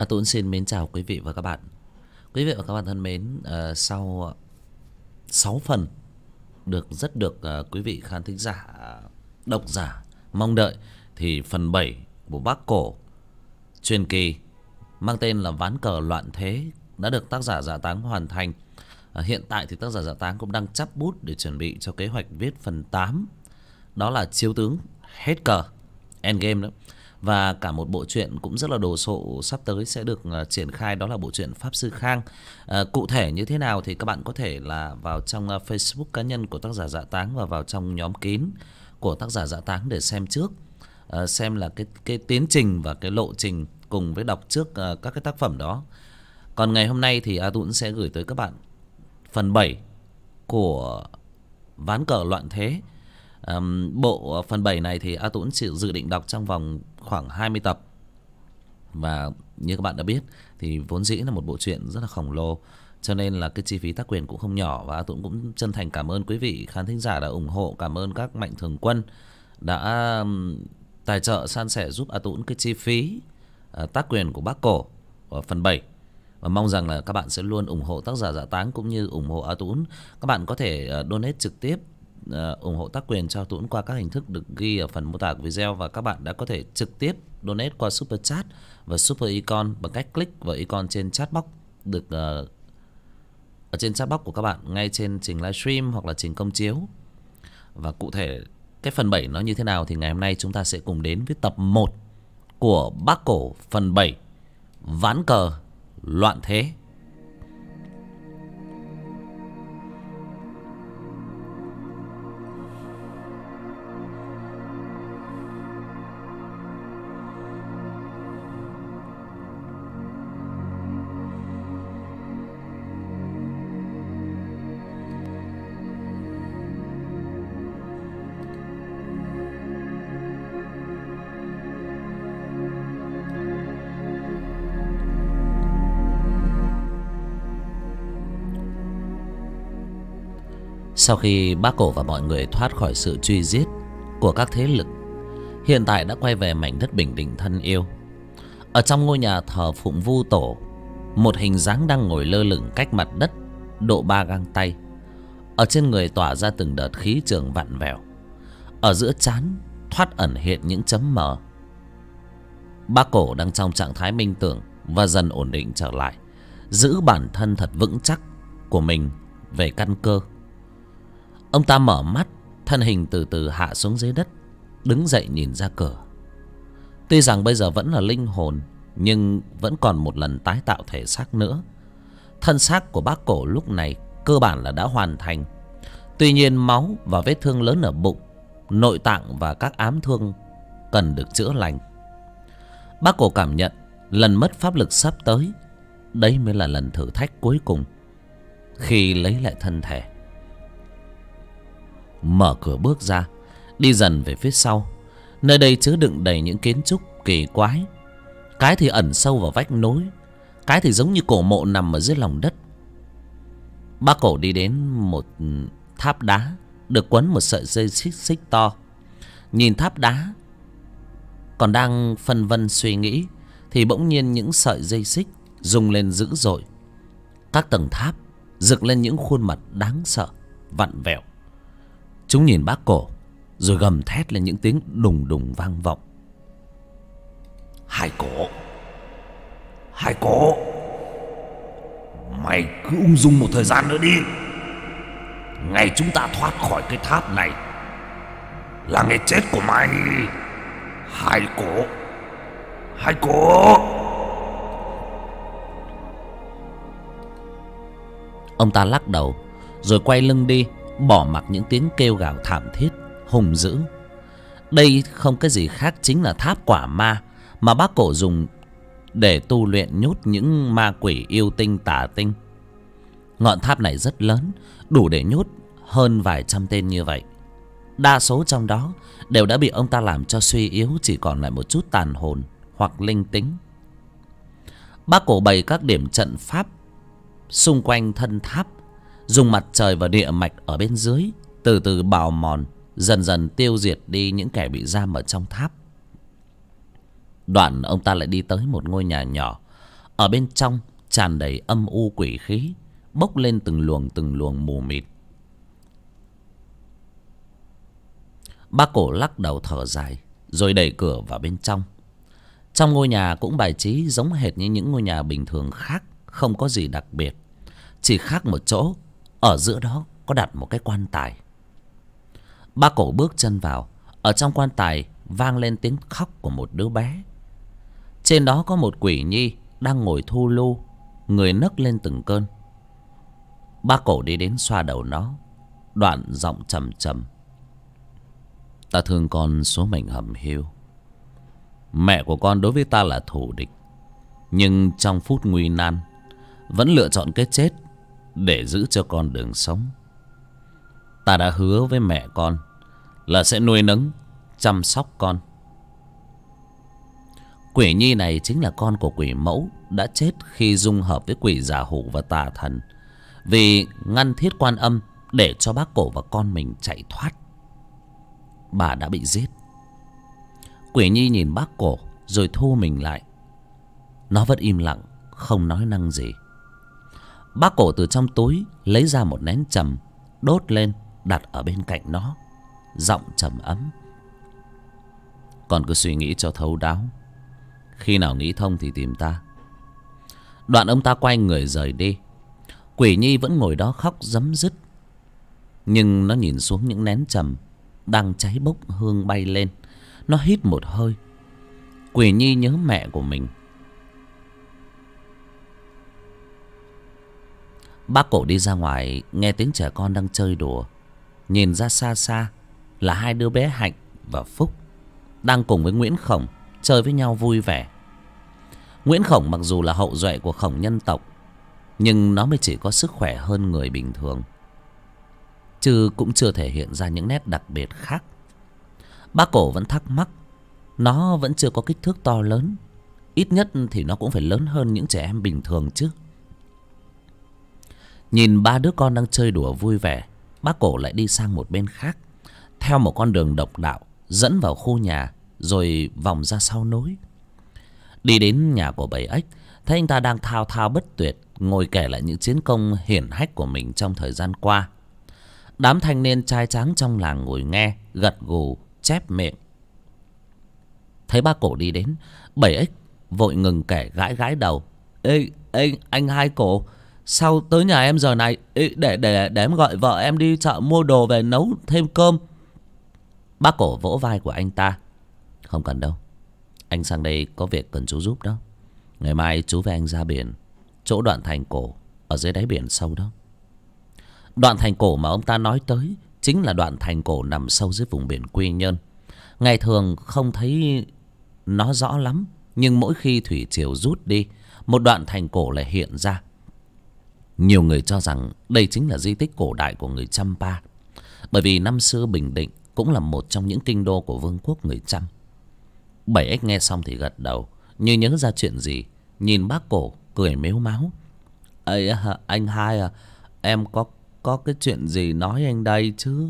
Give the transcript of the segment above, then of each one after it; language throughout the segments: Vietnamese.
Tuấn xin mến chào quý vị và các bạn. Quý vị và các bạn thân mến, sau 6 phần được quý vị khán thính giả, độc giả mong đợi, thì phần 7 của Bác Cổ truyền kỳ mang tên là Ván cờ loạn thế đã được tác giả Dạ Táng hoàn thành. Hiện tại thì tác giả Dạ Táng cũng đang chắp bút để chuẩn bị cho kế hoạch viết phần 8, đó là Chiếu tướng hết cờ, Endgame đó. Và cả một bộ truyện cũng rất là đồ sộ sắp tới sẽ được triển khai, đó là bộ truyện Pháp Sư Khang. Cụ thể như thế nào thì các bạn có thể là vào trong Facebook cá nhân của tác giả Dạ Táng và vào trong nhóm kín của tác giả Dạ Táng để xem trước, xem là cái tiến trình và cái lộ trình cùng với đọc trước các cái tác phẩm đó. Còn ngày hôm nay thì Tuấn sẽ gửi tới các bạn phần 7 của Ván cờ loạn thế. Bộ phần 7 này thì Tuấn chỉ dự định đọc trong vòng khoảng 20 tập. Và như các bạn đã biết thì vốn dĩ là một bộ truyện rất là khổng lồ, cho nên là cái chi phí tác quyền cũng không nhỏ. Và Tuấn cũng chân thành cảm ơn quý vị khán thính giả đã ủng hộ, cảm ơn các mạnh thường quân đã tài trợ san sẻ giúp Tuấn cái chi phí tác quyền của Bác Cổ ở phần 7. Và mong rằng là các bạn sẽ luôn ủng hộ tác giả Dạ Táng cũng như ủng hộ Tuấn. Các bạn có thể donate trực tiếp, ủng hộ tác quyền cho Tuấn qua các hình thức được ghi ở phần mô tả của video. Và các bạn đã có thể trực tiếp donate qua Super Chat và Super Icon bằng cách click vào icon trên chat box được ở trên chat box của các bạn ngay trên trình livestream hoặc là trình công chiếu. Và cụ thể cái phần 7 nó như thế nào thì ngày hôm nay chúng ta sẽ cùng đến với tập 1 của Bác Cổ phần 7 Ván cờ loạn thế. Sau khi Bác Cổ và mọi người thoát khỏi sự truy giết của các thế lực, hiện tại đã quay về mảnh đất Bình Định thân yêu. Ở trong ngôi nhà thờ Phụng Vu Tổ, một hình dáng đang ngồi lơ lửng cách mặt đất độ 3 gang tay. Ở trên người tỏa ra từng đợt khí trường vặn vẹo, ở giữa trán thoát ẩn hiện những chấm mờ. Bác Cổ đang trong trạng thái minh tưởng và dần ổn định trở lại, giữ bản thân thật vững chắc của mình về căn cơ. Ông ta mở mắt, thân hình từ từ hạ xuống dưới đất, đứng dậy nhìn ra cửa. Tuy rằng bây giờ vẫn là linh hồn, nhưng vẫn còn một lần tái tạo thể xác nữa. Thân xác của Bác Cổ lúc này cơ bản là đã hoàn thành. Tuy nhiên máu và vết thương lớn ở bụng, nội tạng và các ám thương cần được chữa lành. Bác Cổ cảm nhận lần mất pháp lực sắp tới, đấy mới là lần thử thách cuối cùng khi lấy lại thân thể. Mở cửa bước ra, đi dần về phía sau. Nơi đây chứa đựng đầy những kiến trúc kỳ quái. Cái thì ẩn sâu vào vách nối, cái thì giống như cổ mộ nằm ở dưới lòng đất. Bác Cổ đi đến một tháp đá được quấn một sợi dây xích to. Nhìn tháp đá còn đang phân vân suy nghĩ thì bỗng nhiên những sợi dây xích rung lên dữ dội. Các tầng tháp rực lên những khuôn mặt đáng sợ, vặn vẹo. Chúng nhìn Bác Cổ rồi gầm thét lên những tiếng đùng đùng vang vọng. Hai Cổ, Hai Cổ, mày cứ ung dung một thời gian nữa đi. Ngày chúng ta thoát khỏi cái tháp này là ngày chết của mày. Hai Cổ, Hai Cổ. Ông ta lắc đầu rồi quay lưng đi, bỏ mặc những tiếng kêu gào thảm thiết hung dữ. Đây không cái gì khác chính là tháp quả ma mà Bác Cổ dùng để tu luyện nhốt những ma quỷ yêu tinh tà tinh. Ngọn tháp này rất lớn, đủ để nhốt hơn vài trăm tên như vậy. Đa số trong đó đều đã bị ông ta làm cho suy yếu, chỉ còn lại một chút tàn hồn hoặc linh tính. Bác Cổ bày các điểm trận pháp xung quanh thân tháp, dùng mặt trời và địa mạch ở bên dưới từ từ bào mòn, dần dần tiêu diệt đi những kẻ bị giam ở trong tháp. Đoạn ông ta lại đi tới một ngôi nhà nhỏ. Ở bên trong tràn đầy âm u quỷ khí, bốc lên từng luồng mù mịt. Bác Cổ lắc đầu thở dài rồi đẩy cửa vào bên trong. Trong ngôi nhà cũng bài trí giống hệt như những ngôi nhà bình thường khác, không có gì đặc biệt. Chỉ khác một chỗ, ở giữa đó có đặt một cái quan tài. Bác Cổ bước chân vào. Ở trong quan tài vang lên tiếng khóc của một đứa bé. Trên đó có một quỷ nhi đang ngồi thu lu, người nấc lên từng cơn. Bác Cổ đi đến xoa đầu nó, đoạn giọng trầm trầm: "Ta thương con số mệnh hầm hiu. Mẹ của con đối với ta là thù địch, nhưng trong phút nguy nan vẫn lựa chọn cái chết để giữ cho con đường sống. Ta đã hứa với mẹ con là sẽ nuôi nấng, chăm sóc con." Quỷ nhi này chính là con của quỷ mẫu đã chết khi dung hợp với quỷ giả hủ và tà thần, vì ngăn Thiết Quan Âm để cho bác Cổ và con mình chạy thoát. Bà đã bị giết. Quỷ nhi nhìn bác Cổ rồi thu mình lại. Nó vẫn im lặng, không nói năng gì. Bác Cổ từ trong túi lấy ra một nén trầm, đốt lên, đặt ở bên cạnh nó, giọng trầm ấm: "Con cứ suy nghĩ cho thấu đáo, khi nào nghĩ thông thì tìm ta." Đoạn ông ta quay người rời đi. Quỷ nhi vẫn ngồi đó khóc rấm rứt, nhưng nó nhìn xuống những nén trầm đang cháy bốc hương bay lên. Nó hít một hơi. Quỷ nhi nhớ mẹ của mình. Bác Cổ đi ra ngoài, nghe tiếng trẻ con đang chơi đùa. Nhìn ra xa xa là hai đứa bé Hạnh và Phúc đang cùng với Nguyễn Khổng chơi với nhau vui vẻ. Nguyễn Khổng mặc dù là hậu duệ của Khổng nhân tộc, nhưng nó mới chỉ có sức khỏe hơn người bình thường, chứ cũng chưa thể hiện ra những nét đặc biệt khác. Bác Cổ vẫn thắc mắc, nó vẫn chưa có kích thước to lớn, ít nhất thì nó cũng phải lớn hơn những trẻ em bình thường chứ. Nhìn ba đứa con đang chơi đùa vui vẻ, bác Cổ lại đi sang một bên khác, theo một con đường độc đạo dẫn vào khu nhà, rồi vòng ra sau núi. Đi đến nhà của Bảy Ếch, thấy anh ta đang thao thao bất tuyệt ngồi kể lại những chiến công hiển hách của mình trong thời gian qua. Đám thanh niên trai tráng trong làng ngồi nghe, gật gù chép miệng. Thấy bác Cổ đi đến, Bảy Ếch vội ngừng kể, gãi gãi đầu: Ê, anh Hai Cổ, sao tới nhà em giờ này? Để em gọi vợ em đi chợ mua đồ về nấu thêm cơm. Bác Cổ vỗ vai của anh ta: "Không cần đâu, anh sang đây có việc cần chú giúp đó. Ngày mai chú với anh ra biển, chỗ đoạn thành cổ ở dưới đáy biển sâu đó." Đoạn thành cổ mà ông ta nói tới chính là đoạn thành cổ nằm sâu dưới vùng biển Quy Nhơn. Ngày thường không thấy nó rõ lắm, nhưng mỗi khi thủy triều rút đi, một đoạn thành cổ lại hiện ra. Nhiều người cho rằng đây chính là di tích cổ đại của người Champa, bởi vì năm xưa Bình Định cũng là một trong những kinh đô của vương quốc người Chăm. Bảy Ếch nghe xong thì gật đầu, như nhớ ra chuyện gì, nhìn bác Cổ cười mếu máo: "Ây, anh Hai à, em có cái chuyện gì nói anh đây chứ?"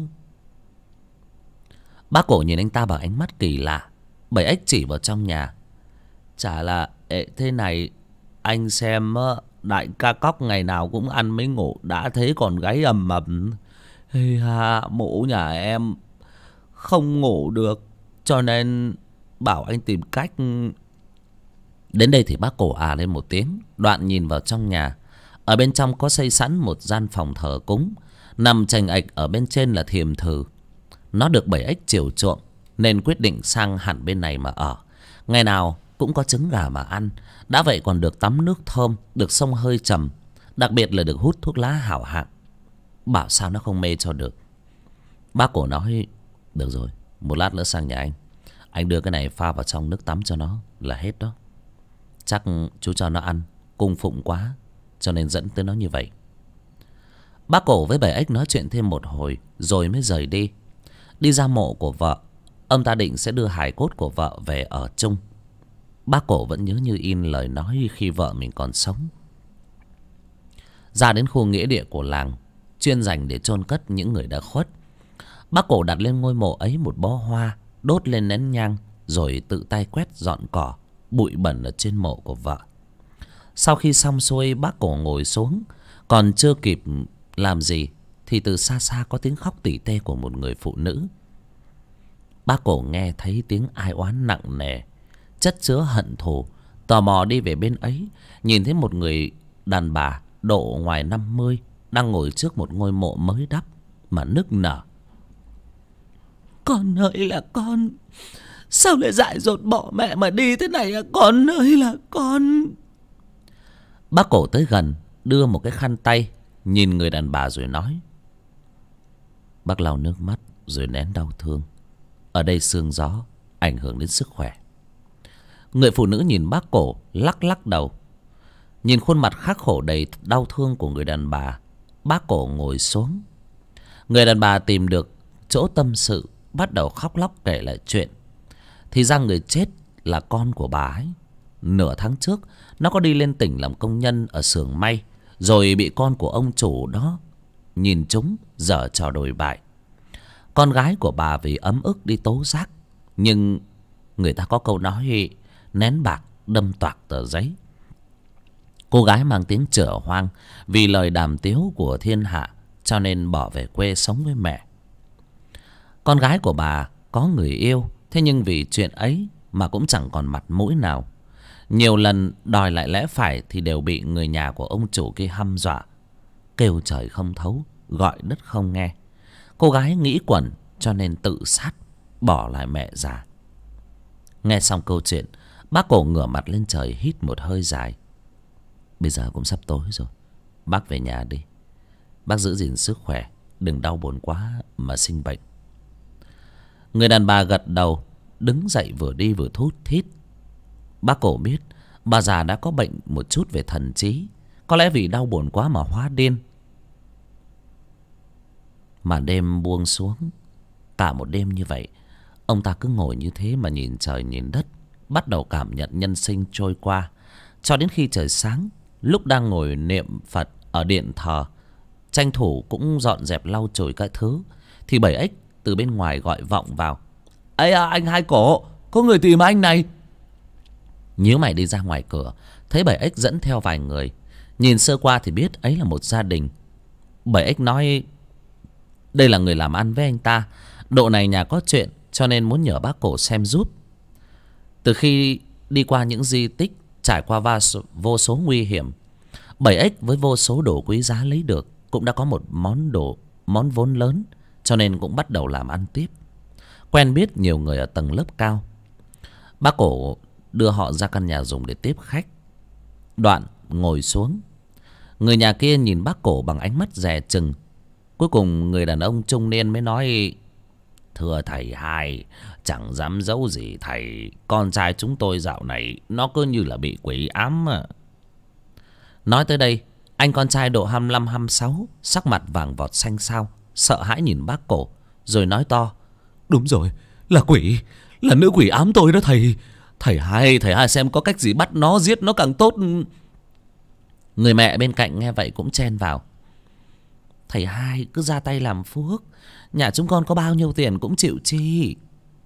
Bác Cổ nhìn anh ta bằng ánh mắt kỳ lạ. Bảy Ếch chỉ vào trong nhà: "Chả là thế này, anh xem đại ca Cóc ngày nào cũng ăn mới ngủ, đã thế còn gáy ầm ầm. Hey ha, mụ nhà em không ngủ được, cho nên bảo anh tìm cách." Đến đây thì bác Cổ à lên một tiếng, đoạn nhìn vào trong nhà. Ở bên trong có xây sẵn một gian phòng thờ cúng, nằm chành ệch ở bên trên là thiềm thử. Nó được Bảy Ếch chiều chuộng nên quyết định sang hẳn bên này mà ở. Ngày nào cũng có trứng gà mà ăn, đã vậy còn được tắm nước thơm, được xông hơi trầm, đặc biệt là được hút thuốc lá hảo hạng. Bảo sao nó không mê cho được. Bác Cổ nói: "Được rồi, một lát nữa sang nhà anh đưa cái này pha vào trong nước tắm cho nó là hết đó. Chắc chú cho nó ăn cung phụng quá, cho nên dẫn tới nó như vậy." Bác Cổ với Bảy Ếch nói chuyện thêm một hồi rồi mới rời đi. Đi ra mộ của vợ, ông ta định sẽ đưa hài cốt của vợ về ở chung. Bác Cổ vẫn nhớ như in lời nói khi vợ mình còn sống. Ra đến khu nghĩa địa của làng, chuyên dành để chôn cất những người đã khuất, bác Cổ đặt lên ngôi mộ ấy một bó hoa, đốt lên nén nhang, rồi tự tay quét dọn cỏ, bụi bẩn ở trên mộ của vợ. Sau khi xong xuôi, bác cổ ngồi xuống. Còn chưa kịp làm gì thì từ xa xa có tiếng khóc tỉ tê của một người phụ nữ. Bác cổ nghe thấy tiếng ai oán nặng nề, chất chứa hận thù. Tò mò đi về bên ấy, nhìn thấy một người đàn bà độ ngoài 50 đang ngồi trước một ngôi mộ mới đắp mà nức nở. Con ơi là con, sao lại dại dột bỏ mẹ mà đi thế này à? Con ơi là con. Bác cổ tới gần, đưa một cái khăn tay nhìn người đàn bà rồi nói. Bác lau nước mắt rồi nén đau thương. Ở đây sương gió ảnh hưởng đến sức khỏe. Người phụ nữ nhìn bác cổ, lắc lắc đầu. Nhìn khuôn mặt khắc khổ đầy đau thương của người đàn bà, bác cổ ngồi xuống. Người đàn bà tìm được chỗ tâm sự, bắt đầu khóc lóc kể lại chuyện. Thì ra người chết là con của bà ấy. Nửa tháng trước nó có đi lên tỉnh làm công nhân ở xưởng may, rồi bị con của ông chủ đó nhìn chúng giở trò đồi bại. Con gái của bà vì ấm ức đi tố giác, nhưng người ta có câu nói nén bạc đâm toạc tờ giấy. Cô gái mang tiếng chửa hoang vì lời đàm tiếu của thiên hạ, cho nên bỏ về quê sống với mẹ. Con gái của bà có người yêu, thế nhưng vì chuyện ấy mà cũng chẳng còn mặt mũi nào. Nhiều lần đòi lại lẽ phải thì đều bị người nhà của ông chủ kia hăm dọa. Kêu trời không thấu, gọi đất không nghe. Cô gái nghĩ quẩn cho nên tự sát, bỏ lại mẹ già. Nghe xong câu chuyện, bác cổ ngửa mặt lên trời hít một hơi dài. Bây giờ cũng sắp tối rồi, bác về nhà đi. Bác giữ gìn sức khỏe, đừng đau buồn quá mà sinh bệnh. Người đàn bà gật đầu, đứng dậy vừa đi vừa thút thít. Bác cổ biết bà già đã có bệnh một chút về thần trí, có lẽ vì đau buồn quá mà hóa điên. Mà đêm buông xuống, cả một đêm như vậy, ông ta cứ ngồi như thế mà nhìn trời nhìn đất, bắt đầu cảm nhận nhân sinh trôi qua. Cho đến khi trời sáng, lúc đang ngồi niệm Phật ở điện thờ, tranh thủ cũng dọn dẹp lau chùi các thứ, thì bảy ếch từ bên ngoài gọi vọng vào. Ây à, anh Hai Cổ, có người tìm anh này. Nhíu mày đi ra ngoài cửa, thấy bảy ếch dẫn theo vài người. Nhìn sơ qua thì biết ấy là một gia đình. Bảy ếch nói đây là người làm ăn với anh ta, độ này nhà có chuyện, cho nên muốn nhờ bác cổ xem giúp. Từ khi đi qua những di tích, trải qua vô số nguy hiểm, bảy ếch với vô số đồ quý giá lấy được cũng đã có một món vốn lớn, cho nên cũng bắt đầu làm ăn tiếp, quen biết nhiều người ở tầng lớp cao. Bác cổ đưa họ ra căn nhà dùng để tiếp khách. Đoạn ngồi xuống. Người nhà kia nhìn bác cổ bằng ánh mắt dè chừng. Cuối cùng người đàn ông trung niên mới nói: Thưa thầy Hai, chẳng dám giấu gì thầy, con trai chúng tôi dạo này nó cứ như là bị quỷ ám à. Nói tới đây, anh con trai độ 25-26 sắc mặt vàng vọt xanh xao, sợ hãi nhìn bác cổ, rồi nói to: Đúng rồi, là quỷ, là nữ quỷ ám tôi đó thầy. Thầy Hai xem có cách gì bắt nó, giết nó càng tốt. Người mẹ bên cạnh nghe vậy cũng chen vào: Thầy Hai cứ ra tay làm phước, nhà chúng con có bao nhiêu tiền cũng chịu chi.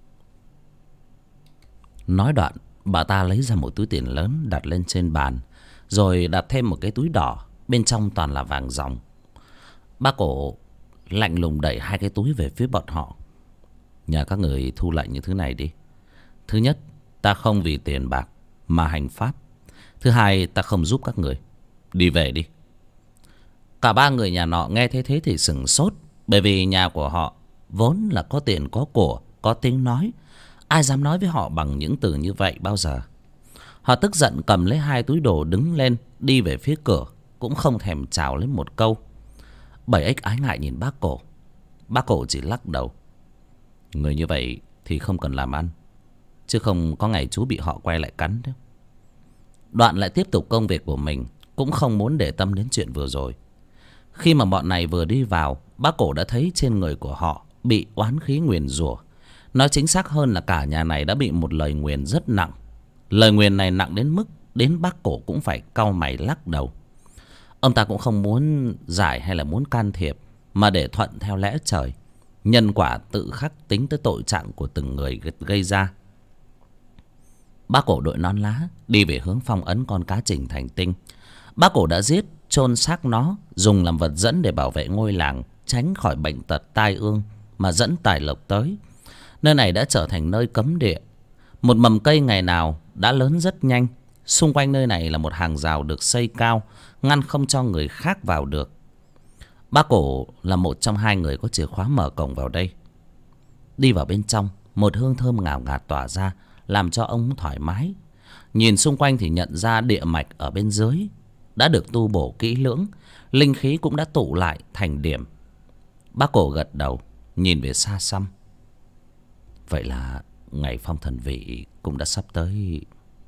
Nói đoạn, bà ta lấy ra một túi tiền lớn đặt lên trên bàn, rồi đặt thêm một cái túi đỏ, bên trong toàn là vàng ròng. Bác cổ lạnh lùng đẩy hai cái túi về phía bọn họ: Nhà các người thu lại những thứ này đi. Thứ nhất, ta không vì tiền bạc mà hành pháp. Thứ hai, ta không giúp các người. Đi về đi. Cả ba người nhà nọ nghe thế thì sửng sốt, bởi vì nhà của họ vốn là có tiền có của, có tiếng nói. Ai dám nói với họ bằng những từ như vậy bao giờ. Họ tức giận cầm lấy hai túi đồ đứng lên, đi về phía cửa, cũng không thèm chào lấy một câu. Bảy ếch ái ngại nhìn bác cổ. Bác cổ chỉ lắc đầu: Người như vậy thì không cần làm ăn, chứ không có ngày chú bị họ quay lại cắn đấy. Đoạn lại tiếp tục công việc của mình, cũng không muốn để tâm đến chuyện vừa rồi. Khi mà bọn này vừa đi vào, bác cổ đã thấy trên người của họ bị oán khí nguyền rủa. Nói chính xác hơn là cả nhà này đã bị một lời nguyền rất nặng. Lời nguyền này nặng đến mức đến bác cổ cũng phải cau mày lắc đầu. Ông ta cũng không muốn giải hay là muốn can thiệp, mà để thuận theo lẽ trời. Nhân quả tự khắc tính tới tội trạng của từng người gây ra. Bác Cổ đội nón lá đi về hướng phong ấn con cá trình thành tinh. Bác Cổ đã giết chôn xác nó, dùng làm vật dẫn để bảo vệ ngôi làng, tránh khỏi bệnh tật tai ương mà dẫn tài lộc tới. Nơi này đã trở thành nơi cấm địa. Một mầm cây ngày nào đã lớn rất nhanh. Xung quanh nơi này là một hàng rào được xây cao, ngăn không cho người khác vào được. Bác Cổ là một trong hai người có chìa khóa mở cổng vào đây. Đi vào bên trong, một hương thơm ngào ngạt tỏa ra, làm cho ông thoải mái. Nhìn xung quanh thì nhận ra địa mạch ở bên dưới đã được tu bổ kỹ lưỡng, linh khí cũng đã tụ lại thành điểm. Bác Cổ gật đầu, nhìn về xa xăm. Vậy là ngày phong thần vị cũng đã sắp tới.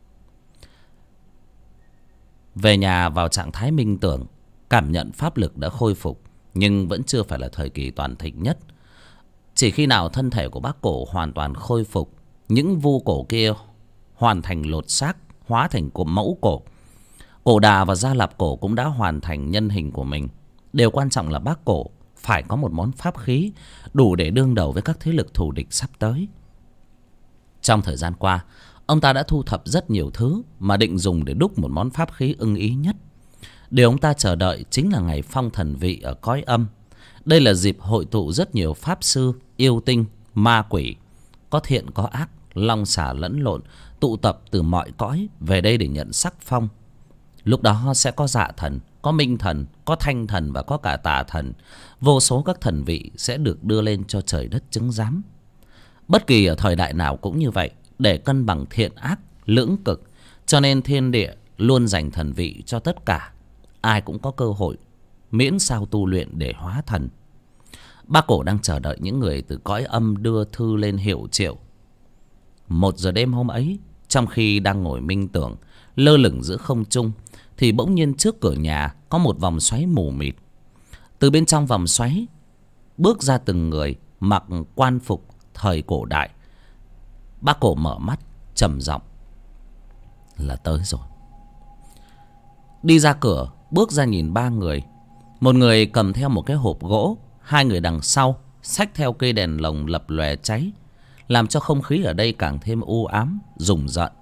Về nhà vào trạng thái minh tưởng, cảm nhận pháp lực đã khôi phục, nhưng vẫn chưa phải là thời kỳ toàn thịnh nhất. Chỉ khi nào thân thể của bác Cổ hoàn toàn khôi phục, những vu cổ kia hoàn thành lột xác, hóa thành mẫu cổ. Cổ Đà và Gia Lạp Cổ cũng đã hoàn thành nhân hình của mình. Điều quan trọng là bác Cổ phải có một món pháp khí đủ để đương đầu với các thế lực thù địch sắp tới. Trong thời gian qua, ông ta đã thu thập rất nhiều thứ mà định dùng để đúc một món pháp khí ưng ý nhất. Điều ông ta chờ đợi chính là ngày phong thần vị ở cõi âm. Đây là dịp hội tụ rất nhiều pháp sư, yêu tinh, ma quỷ, có thiện có ác, long xà lẫn lộn, tụ tập từ mọi cõi về đây để nhận sắc phong. Lúc đó sẽ có dạ thần, có minh thần, có thanh thần và có cả tà thần. Vô số các thần vị sẽ được đưa lên cho trời đất chứng giám. Bất kỳ ở thời đại nào cũng như vậy, để cân bằng thiện ác, lưỡng cực. Cho nên thiên địa luôn dành thần vị cho tất cả. Ai cũng có cơ hội, miễn sao tu luyện để hóa thần. Bác Cổ đang chờ đợi những người từ cõi âm đưa thư lên hiệu triệu. 1 giờ đêm hôm ấy, trong khi đang ngồi minh tưởng, lơ lửng giữa không trung, thì bỗng nhiên trước cửa nhà có một vòng xoáy mù mịt. Từ bên trong vòng xoáy bước ra từng người mặc quan phục thời cổ đại. Bác Cổ mở mắt trầm giọng: là tới rồi. Đi ra cửa, bước ra nhìn 3 người. Một người cầm theo một cái hộp gỗ, 2 người đằng sau xách theo cây đèn lồng lập lòe cháy, làm cho không khí ở đây càng thêm u ám, rùng rợn.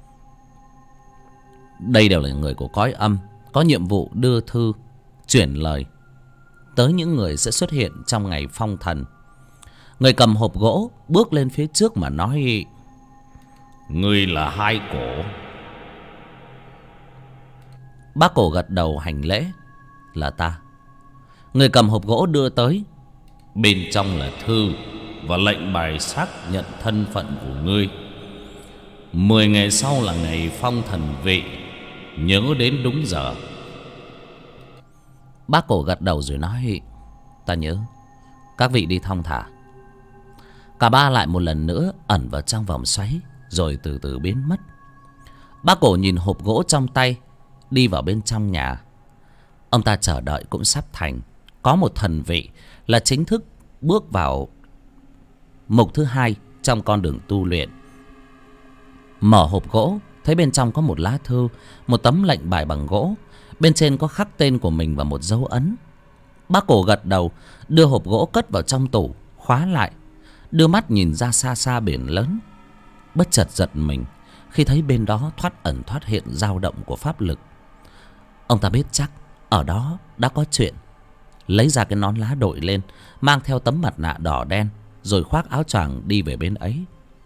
Đây đều là người của cõi âm, có nhiệm vụ đưa thư, chuyển lời tới những người sẽ xuất hiện trong ngày phong thần. Người cầm hộp gỗ bước lên phía trước mà nói: Ngươi là Hai Cổ. Bác Cổ gật đầu hành lễ: là ta. Người cầm hộp gỗ đưa tới: Bên trong là thư và lệnh bài xác nhận thân phận của ngươi. 10 ngày sau là ngày phong thần vị, nhớ đến đúng giờ. Bác Cổ gật đầu rồi nói: ta nhớ. Các vị đi thong thả. Cả 3 lại một lần nữa ẩn vào trong vòng xoáy, rồi từ từ biến mất. Bác Cổ nhìn hộp gỗ trong tay, đi vào bên trong nhà. Ông ta chờ đợi cũng sắp thành. Có một thần vị là chính thức bước vào mục thứ 2 trong con đường tu luyện. Mở hộp gỗ, thấy bên trong có một lá thư, một tấm lệnh bài bằng gỗ. Bên trên có khắc tên của mình và một dấu ấn. Bác Cổ gật đầu, đưa hộp gỗ cất vào trong tủ, khóa lại, đưa mắt nhìn ra xa xa biển lớn. Bất chợt giật mình khi thấy bên đó thoát ẩn thoát hiện dao động của pháp lực. Ông ta biết chắc ở đó đã có chuyện. Lấy ra cái nón lá đội lên, mang theo tấm mặt nạ đỏ đen, rồi khoác áo choàng đi về bên ấy.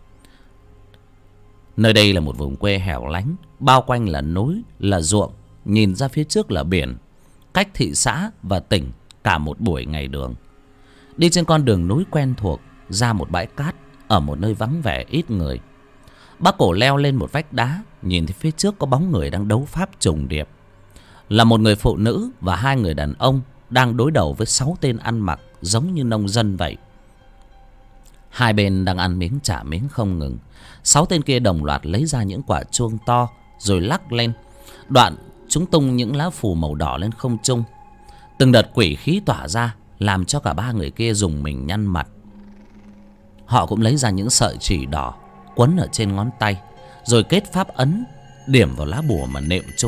Nơi đây là một vùng quê hẻo lánh, bao quanh là núi, là ruộng, nhìn ra phía trước là biển, cách thị xã và tỉnh cả một buổi ngày đường. Đi trên con đường núi quen thuộc, ra một bãi cát ở một nơi vắng vẻ ít người. Bác Cổ leo lên một vách đá, nhìn thấy phía trước có bóng người đang đấu pháp trùng điệp. Là một người phụ nữ và 2 người đàn ông đang đối đầu với 6 tên ăn mặc giống như nông dân vậy. Hai bên đang ăn miếng trả miếng không ngừng. 6 tên kia đồng loạt lấy ra những quả chuông to rồi lắc lên. Đoạn chúng tung những lá phù màu đỏ lên không trung. Từng đợt quỷ khí tỏa ra, làm cho cả 3 người kia rùng mình nhăn mặt. Họ cũng lấy ra những sợi chỉ đỏ quấn ở trên ngón tay, rồi kết pháp ấn điểm vào lá bùa mà niệm chú.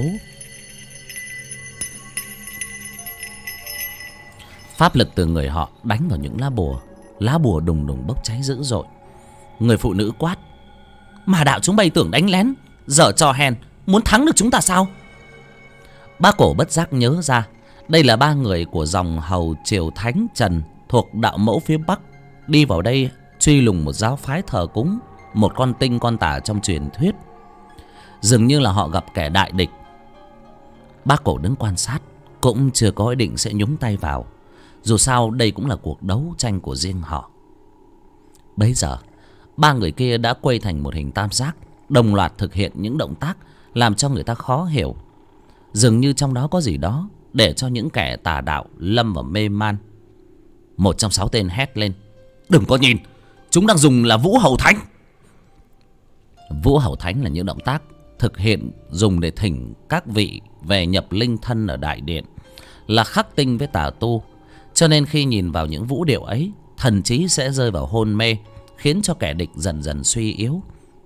Pháp lực từ người họ đánh vào những lá bùa đùng đùng bốc cháy dữ dội. Người phụ nữ quát: mà đạo chúng bay tưởng đánh lén, giở trò hèn, muốn thắng được chúng ta sao? Bác Cổ bất giác nhớ ra, đây là ba người của dòng hầu Triều Thánh Trần thuộc đạo mẫu phía Bắc, đi vào đây truy lùng một giáo phái thờ cúng một con tinh con tả trong truyền thuyết. Dường như là họ gặp kẻ đại địch. Bác Cổ đứng quan sát, cũng chưa có ý định sẽ nhúng tay vào. Dù sao đây cũng là cuộc đấu tranh của riêng họ. Bấy giờ ba người kia đã quay thành một hình tam giác, đồng loạt thực hiện những động tác làm cho người ta khó hiểu. Dường như trong đó có gì đó để cho những kẻ tà đạo lâm vào mê man. Một trong 6 tên hét lên: Đừng có nhìn, chúng đang dùng là Vũ Hầu Thánh. Vũ Hầu Thánh là những động tác thực hiện dùng để thỉnh các vị về nhập linh thân ở đại điện, là khắc tinh với tà tu. Cho nên khi nhìn vào những vũ điệu ấy, thần trí sẽ rơi vào hôn mê, khiến cho kẻ địch dần dần suy yếu.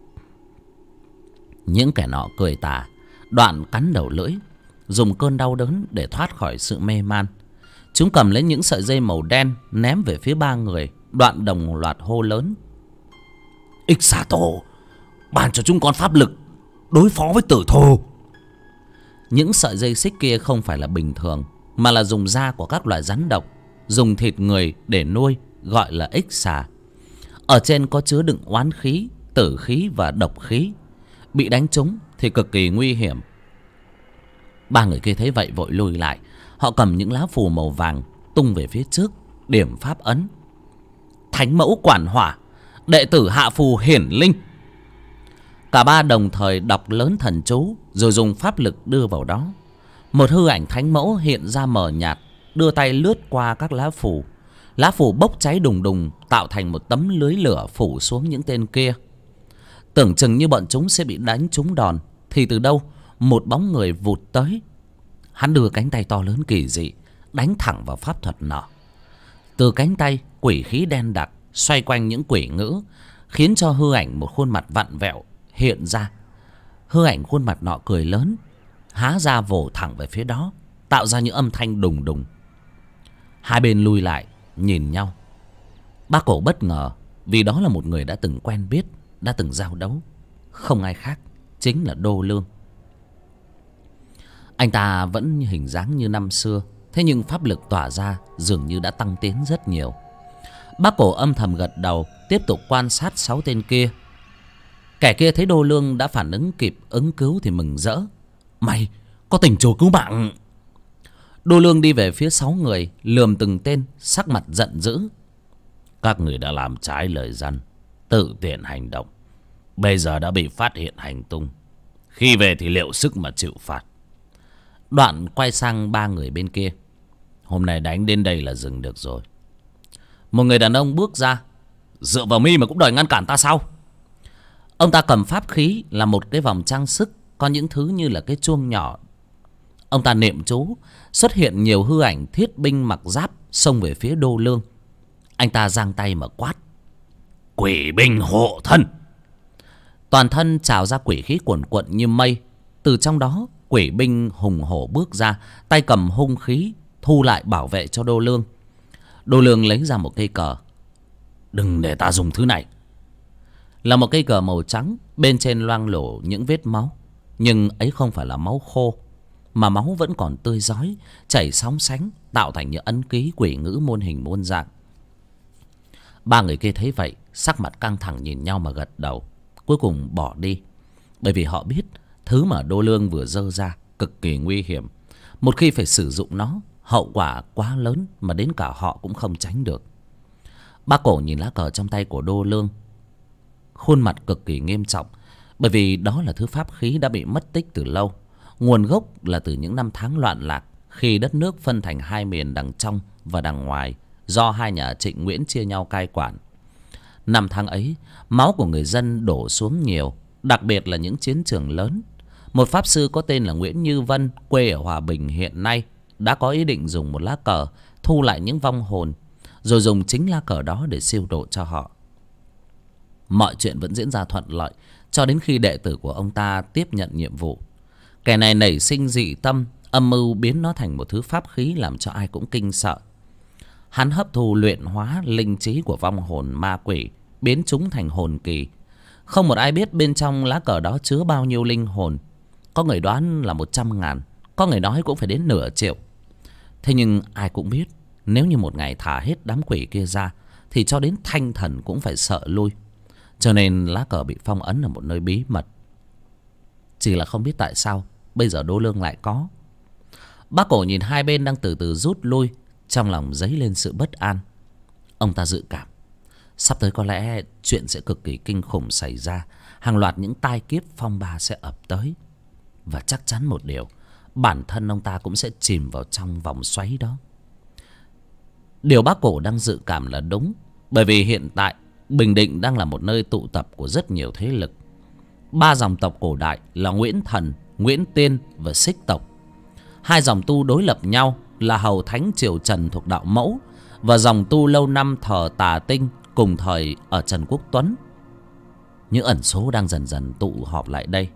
Những kẻ nọ cười tà, đoạn cắn đầu lưỡi, dùng cơn đau đớn để thoát khỏi sự mê man. Chúng cầm lấy những sợi dây màu đen ném về phía ba người, đoạn đồng loạt hô lớn: Ích Xà Tổ, ban cho chúng con pháp lực đối phó với tử thù. Những sợi dây xích kia không phải là bình thường, mà là dùng da của các loài rắn độc, dùng thịt người để nuôi, gọi là ích xà. Ở trên có chứa đựng oán khí, tử khí và độc khí. Bị đánh trúng thì cực kỳ nguy hiểm. Ba người kia thấy vậy vội lùi lại. Họ cầm những lá phù màu vàng tung về phía trước, điểm pháp ấn: Thánh mẫu quản hỏa, đệ tử hạ phù hiển linh. Cả ba đồng thời đọc lớn thần chú, rồi dùng pháp lực đưa vào đó. Một hư ảnh thánh mẫu hiện ra mờ nhạt, đưa tay lướt qua các lá phù. Lá phù bốc cháy đùng đùng, tạo thành một tấm lưới lửa phủ xuống những tên kia. Tưởng chừng như bọn chúng sẽ bị đánh trúng đòn, thì từ đâu một bóng người vụt tới. Hắn đưa cánh tay to lớn kỳ dị đánh thẳng vào pháp thuật nọ. Từ cánh tay, quỷ khí đen đặc xoay quanh những quỷ ngữ, khiến cho hư ảnh một khuôn mặt vặn vẹo hiện ra. Hư ảnh khuôn mặt nọ cười lớn, há ra vồ thẳng về phía đó, tạo ra những âm thanh đùng đùng. Hai bên lùi lại nhìn nhau. Bác Cổ bất ngờ, vì đó là một người đã từng quen biết, đã từng giao đấu. Không ai khác, chính là Đô Lương. Anh ta vẫn hình dáng như năm xưa, thế nhưng pháp lực tỏa ra dường như đã tăng tiến rất nhiều. Bác Cổ âm thầm gật đầu, tiếp tục quan sát 6 tên kia. Kẻ kia thấy Đô Lương đã phản ứng kịp ứng cứu thì mừng rỡ: Mày có tình chúa cứu mạng. Đô Lương đi về phía 6 người, lườm từng tên, sắc mặt giận dữ: Các người đã làm trái lời răn, tự tiện hành động, bây giờ đã bị phát hiện hành tung. Khi về thì liệu sức mà chịu phạt. Đoạn quay sang ba người bên kia: Hôm nay đánh đến đây là dừng được rồi. Một người đàn ông bước ra: Dựa vào mi mà cũng đòi ngăn cản ta sao? Ông ta cầm pháp khí là một cái vòng trang sức, có những thứ như là cái chuông nhỏ. Ông ta niệm chú, xuất hiện nhiều hư ảnh thiết binh mặc giáp xông về phía Đô Lương. Anh ta giang tay mà quát: Quỷ binh hộ thân. Toàn thân trào ra quỷ khí cuồn cuộn như mây. Từ trong đó quỷ binh hùng hổ bước ra, tay cầm hung khí thu lại bảo vệ cho Đô Lương. Đô Lương lấy ra một cây cờ: Đừng để ta dùng thứ này. Là một cây cờ màu trắng, bên trên loang lổ những vết máu. Nhưng ấy không phải là máu khô, mà máu vẫn còn tươi rói, chảy sóng sánh, tạo thành những ấn ký quỷ ngữ muôn hình muôn dạng. Ba người kia thấy vậy, sắc mặt căng thẳng nhìn nhau mà gật đầu, cuối cùng bỏ đi. Bởi vì họ biết thứ mà Đô Lương vừa giơ ra cực kỳ nguy hiểm. Một khi phải sử dụng nó, hậu quả quá lớn mà đến cả họ cũng không tránh được. Bác Cổ nhìn lá cờ trong tay của Đô Lương, khuôn mặt cực kỳ nghiêm trọng. Bởi vì đó là thứ pháp khí đã bị mất tích từ lâu. Nguồn gốc là từ những năm tháng loạn lạc, khi đất nước phân thành hai miền đằng trong và đằng ngoài, do hai nhà Trịnh Nguyễn chia nhau cai quản. Năm tháng ấy, máu của người dân đổ xuống nhiều, đặc biệt là những chiến trường lớn. Một pháp sư có tên là Nguyễn Như Vân, quê ở Hòa Bình hiện nay, đã có ý định dùng một lá cờ thu lại những vong hồn, rồi dùng chính lá cờ đó để siêu độ cho họ. Mọi chuyện vẫn diễn ra thuận lợi cho đến khi đệ tử của ông ta tiếp nhận nhiệm vụ. Kẻ này nảy sinh dị tâm, âm mưu biến nó thành một thứ pháp khí làm cho ai cũng kinh sợ. Hắn hấp thu luyện hóa linh trí của vong hồn ma quỷ, biến chúng thành hồn kỳ. Không một ai biết bên trong lá cờ đó chứa bao nhiêu linh hồn. Có người đoán là 100.000, có người nói cũng phải đến nửa triệu. Thế nhưng ai cũng biết, nếu như một ngày thả hết đám quỷ kia ra thì cho đến thanh thần cũng phải sợ lui. Cho nên lá cờ bị phong ấn ở một nơi bí mật. Chỉ là không biết tại sao bây giờ Đô Lương lại có. Bác Cổ nhìn hai bên đang từ từ rút lui, trong lòng dấy lên sự bất an. Ông ta dự cảm sắp tới có lẽ chuyện sẽ cực kỳ kinh khủng xảy ra. Hàng loạt những tai kiếp phong ba sẽ ập tới. Và chắc chắn một điều, bản thân ông ta cũng sẽ chìm vào trong vòng xoáy đó. Điều bác Cổ đang dự cảm là đúng. Bởi vì hiện tại Bình Định đang là một nơi tụ tập của rất nhiều thế lực. 3 dòng tộc cổ đại là Nguyễn Thần, Nguyễn Tiên và Xích tộc. 2 dòng tu đối lập nhau là Hầu Thánh Triều Trần thuộc đạo Mẫu và dòng tu lâu năm thờ Tà Tinh cùng thời ở Trần Quốc Tuấn. Những ẩn số đang dần dần tụ họp lại đây.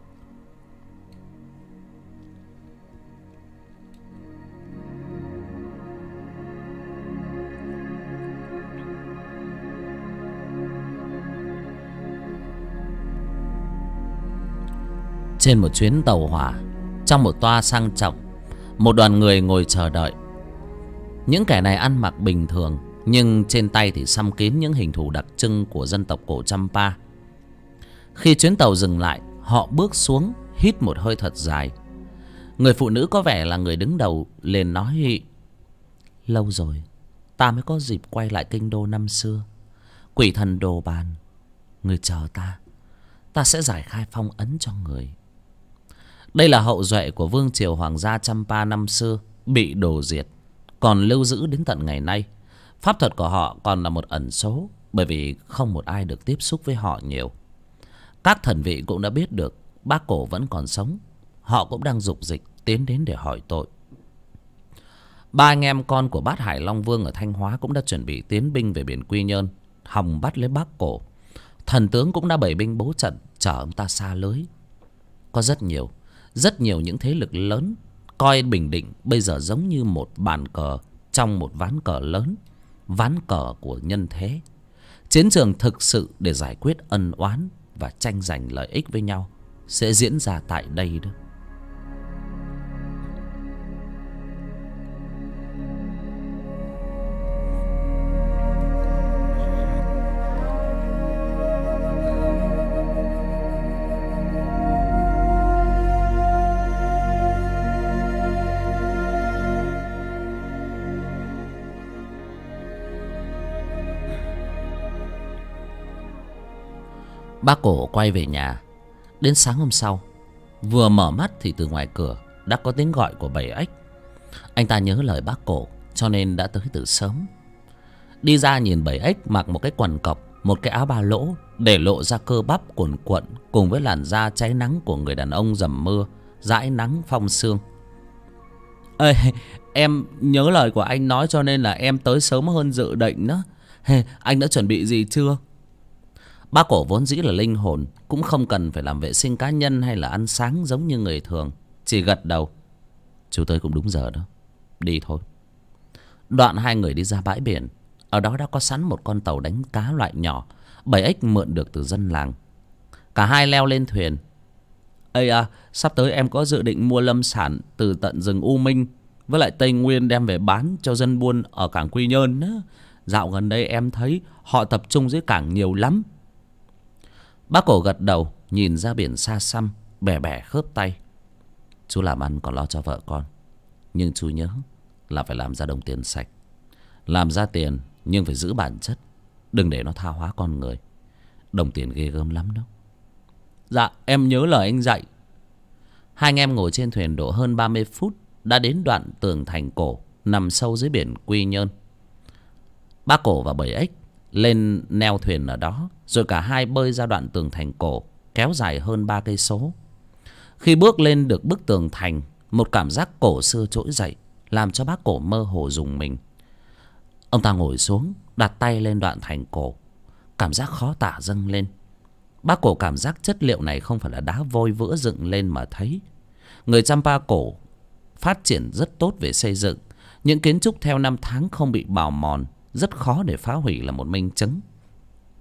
Trên một chuyến tàu hỏa, trong một toa sang trọng, một đoàn người ngồi chờ đợi. Những kẻ này ăn mặc bình thường, nhưng trên tay thì xăm kín những hình thù đặc trưng của dân tộc cổ Champa. Khi chuyến tàu dừng lại, họ bước xuống, hít một hơi thật dài. Người phụ nữ có vẻ là người đứng đầu liền nói: lâu rồi ta mới có dịp quay lại kinh đô năm xưa. Quỷ thần đồ bàn, người chờ ta sẽ giải khai phong ấn cho người. Đây là hậu duệ của vương triều hoàng gia Champa năm xưa bị đổ diệt, còn lưu giữ đến tận ngày nay. Pháp thuật của họ còn là một ẩn số, bởi vì không một ai được tiếp xúc với họ nhiều. Các thần vị cũng đã biết được bác Cổ vẫn còn sống. Họ cũng đang dục dịch tiến đến để hỏi tội. 3 anh em con của bát Hải Long Vương ở Thanh Hóa cũng đã chuẩn bị tiến binh về biển Quy Nhơn, hòng bắt lấy bác Cổ. Thần tướng cũng đã bày binh bố trận chờ ông ta xa lưới. Có rất nhiều những thế lực lớn coi Bình Định bây giờ giống như một bàn cờ trong một ván cờ lớn, ván cờ của nhân thế. Chiến trường thực sự để giải quyết ân oán và tranh giành lợi ích với nhau sẽ diễn ra tại đây đó. Bác Cổ quay về nhà. Đến sáng hôm sau, vừa mở mắt thì từ ngoài cửa đã có tiếng gọi của Bảy Ếch. Anh ta nhớ lời bác Cổ cho nên đã tới từ sớm. Đi ra nhìn Bảy Ếch mặc một cái quần cộc, một cái áo ba lỗ, để lộ ra cơ bắp cuồn cuộn cùng với làn da cháy nắng của người đàn ông dầm mưa, dãi nắng phong sương. Ê, em nhớ lời của anh nói cho nên là em tới sớm hơn dự định đó. Anh đã chuẩn bị gì chưa? Bác Cổ vốn dĩ là linh hồn, cũng không cần phải làm vệ sinh cá nhân hay là ăn sáng giống như người thường, chỉ gật đầu. Chú tới cũng đúng giờ đó, đi thôi. Đoạn hai người đi ra bãi biển. Ở đó đã có sẵn một con tàu đánh cá loại nhỏ, Bảy Ếch mượn được từ dân làng. Cả hai leo lên thuyền. Ây à, sắp tới em có dự định mua lâm sản từ tận rừng U Minh với lại Tây Nguyên đem về bán cho dân buôn ở cảng Quy Nhơn đó. Dạo gần đây em thấy họ tập trung dưới cảng nhiều lắm. Bác Cổ gật đầu, nhìn ra biển xa xăm, bẻ bẻ khớp tay. Chú làm ăn còn lo cho vợ con, nhưng chú nhớ là phải làm ra đồng tiền sạch. Làm ra tiền nhưng phải giữ bản chất, đừng để nó tha hóa con người. Đồng tiền ghê gớm lắm đó. Dạ, em nhớ lời anh dạy. Hai anh em ngồi trên thuyền độ hơn 30 phút đã đến đoạn tường thành cổ nằm sâu dưới biển Quy Nhơn. Bác Cổ và Bảy Ếch lên neo thuyền ở đó, rồi cả hai bơi ra đoạn tường thành cổ kéo dài hơn 3 cây số. Khi bước lên được bức tường thành, một cảm giác cổ xưa trỗi dậy, làm cho bác Cổ mơ hồ rùng mình. Ông ta ngồi xuống, đặt tay lên đoạn thành cổ. Cảm giác khó tả dâng lên. Bác Cổ cảm giác chất liệu này không phải là đá vôi vữa dựng lên mà thấy. Người Champa cổ phát triển rất tốt về xây dựng. Những kiến trúc theo năm tháng không bị bào mòn, rất khó để phá hủy là một minh chứng.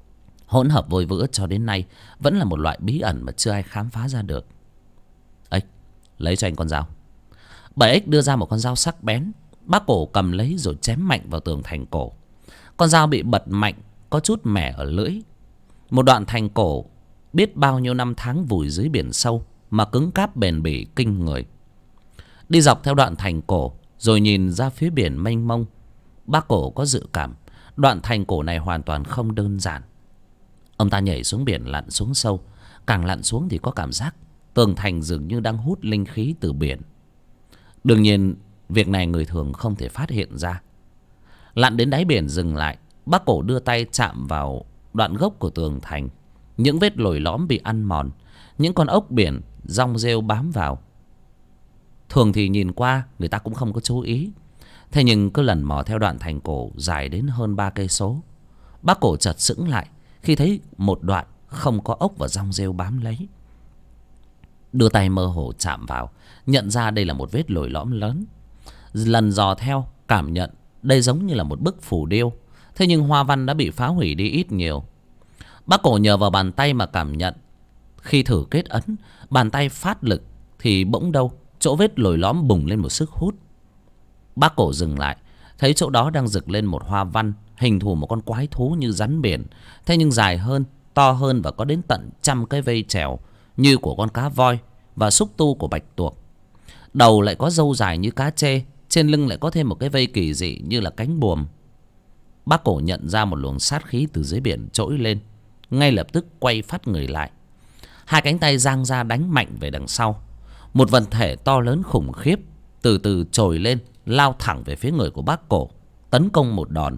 hỗn hợp vôi vữa cho đến nay vẫn là một loại bí ẩn mà chưa ai khám phá ra được. Ếch, lấy cho anh con dao. Bà ếch đưa ra một con dao sắc bén. Bác Cổ cầm lấy rồi chém mạnh vào tường thành cổ. Con dao bị bật mạnh, có chút mẻ ở lưỡi. Một đoạn thành cổ biết bao nhiêu năm tháng vùi dưới biển sâu mà cứng cáp bền bỉ kinh người. Đi dọc theo đoạn thành cổ rồi nhìn ra phía biển mênh mông, bác Cổ có dự cảm đoạn thành cổ này hoàn toàn không đơn giản. Ông ta nhảy xuống biển lặn xuống sâu. Càng lặn xuống thì có cảm giác tường thành dường như đang hút linh khí từ biển. Đương nhiên việc này người thường không thể phát hiện ra. Lặn đến đáy biển dừng lại, bác Cổ đưa tay chạm vào đoạn gốc của tường thành. Những vết lồi lõm bị ăn mòn, những con ốc biển rong rêu bám vào. Thường thì nhìn qua người ta cũng không có chú ý. Thế nhưng cứ lần mò theo đoạn thành cổ dài đến hơn 3 cây số, bác Cổ chợt sững lại khi thấy một đoạn không có ốc và rong rêu bám lấy. Đưa tay mơ hồ chạm vào, nhận ra đây là một vết lồi lõm lớn. Lần dò theo, cảm nhận đây giống như là một bức phù điêu. Thế nhưng hoa văn đã bị phá hủy đi ít nhiều. Bác Cổ nhờ vào bàn tay mà cảm nhận. Khi thử kết ấn, bàn tay phát lực thì bỗng đâu chỗ vết lồi lõm bùng lên một sức hút. Bác Cổ dừng lại, thấy chỗ đó đang rực lên một hoa văn hình thù một con quái thú như rắn biển, thế nhưng dài hơn, to hơn và có đến tận 100 cái vây chèo như của con cá voi và xúc tu của bạch tuộc. Đầu lại có râu dài như cá trê, trên lưng lại có thêm một cái vây kỳ dị như là cánh buồm. Bác Cổ nhận ra một luồng sát khí từ dưới biển trỗi lên, ngay lập tức quay phát người lại. Hai cánh tay giang ra đánh mạnh về đằng sau. Một vật thể to lớn khủng khiếp từ từ trồi lên, lao thẳng về phía người của bác Cổ, tấn công một đòn.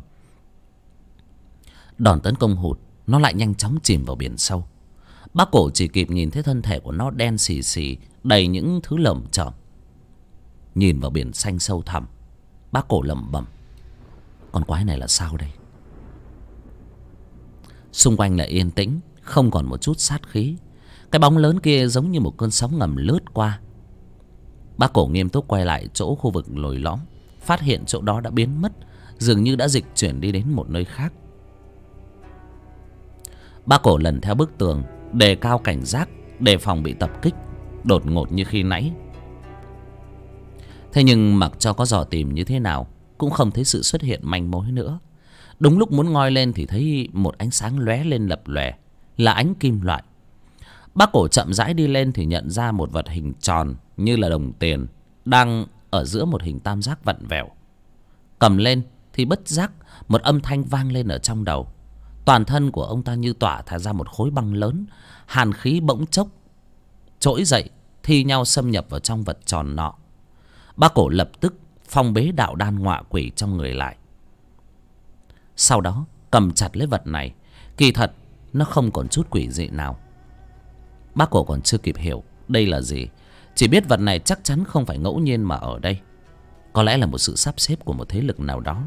Đòn tấn công hụt, nó lại nhanh chóng chìm vào biển sâu. Bác Cổ chỉ kịp nhìn thấy thân thể của nó đen xì xì, đầy những thứ lởm chởm. Nhìn vào biển xanh sâu thẳm, bác Cổ lẩm bẩm: con quái này là sao đây? Xung quanh lại yên tĩnh, không còn một chút sát khí. Cái bóng lớn kia giống như một cơn sóng ngầm lướt qua. Bác Cổ nghiêm túc quay lại chỗ khu vực lồi lõm, phát hiện chỗ đó đã biến mất, dường như đã dịch chuyển đi đến một nơi khác. Bác Cổ lần theo bức tường, đề cao cảnh giác, đề phòng bị tập kích đột ngột như khi nãy. Thế nhưng mặc cho có dò tìm như thế nào cũng không thấy sự xuất hiện manh mối nữa. Đúng lúc muốn ngoi lên thì thấy một ánh sáng lóe lên lập lòe, là ánh kim loại. Bác Cổ chậm rãi đi lên thì nhận ra một vật hình tròn như là đồng tiền đang ở giữa một hình tam giác vặn vẹo. Cầm lên thì bất giác một âm thanh vang lên ở trong đầu. Toàn thân của ông ta như tỏa thả ra một khối băng lớn, hàn khí bỗng chốc trỗi dậy, thi nhau xâm nhập vào trong vật tròn nọ. Bác Cổ lập tức phong bế đạo đan ngọa quỷ trong người lại. Sau đó cầm chặt lấy vật này. Kỳ thật nó không còn chút quỷ dị nào. Bác Cổ còn chưa kịp hiểu đây là gì, chỉ biết vật này chắc chắn không phải ngẫu nhiên mà ở đây. Có lẽ là một sự sắp xếp của một thế lực nào đó.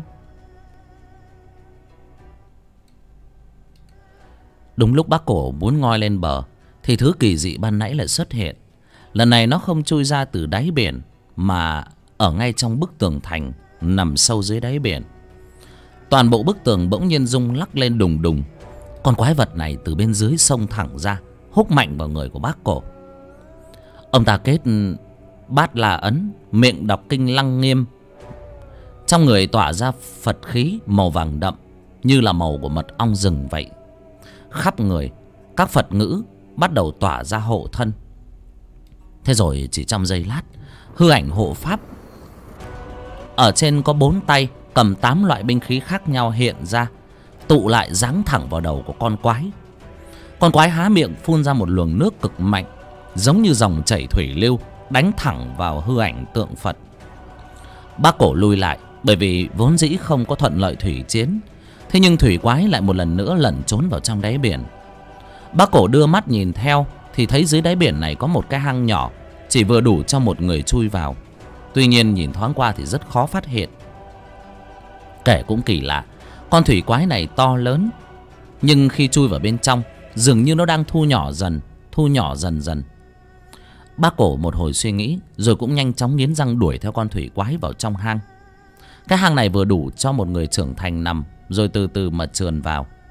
Đúng lúc bác Cổ muốn ngoi lên bờ thì thứ kỳ dị ban nãy lại xuất hiện. Lần này nó không chui ra từ đáy biển, mà ở ngay trong bức tường thành nằm sâu dưới đáy biển. Toàn bộ bức tường bỗng nhiên rung lắc lên đùng đùng. Con quái vật này từ bên dưới xông thẳng ra, húc mạnh vào người của bác Cổ. Ông ta kết bát la ấn, miệng đọc kinh Lăng Nghiêm. Trong người tỏa ra Phật khí màu vàng đậm, như là màu của mật ong rừng vậy. Khắp người các Phật ngữ bắt đầu tỏa ra hộ thân. Thế rồi chỉ trong giây lát, hư ảnh hộ pháp ở trên có 4 tay cầm 8 loại binh khí khác nhau hiện ra, tụ lại giáng thẳng vào đầu của con quái. Con quái há miệng phun ra một luồng nước cực mạnh, giống như dòng chảy thủy lưu, đánh thẳng vào hư ảnh tượng Phật. Bác Cổ lùi lại, bởi vì vốn dĩ không có thuận lợi thủy chiến. Thế nhưng thủy quái lại một lần nữa lẩn trốn vào trong đáy biển. Bác Cổ đưa mắt nhìn theo thì thấy dưới đáy biển này có một cái hang nhỏ, chỉ vừa đủ cho một người chui vào. Tuy nhiên nhìn thoáng qua thì rất khó phát hiện. Kể cũng kỳ lạ, con thủy quái này to lớn, nhưng khi chui vào bên trong dường như nó đang thu nhỏ dần dần. Bác Cổ một hồi suy nghĩ rồi cũng nhanh chóng nghiến răng đuổi theo con thủy quái vào trong hang. Cái hang này vừa đủ cho một người trưởng thành nằm, rồi từ từ mà trườn vào.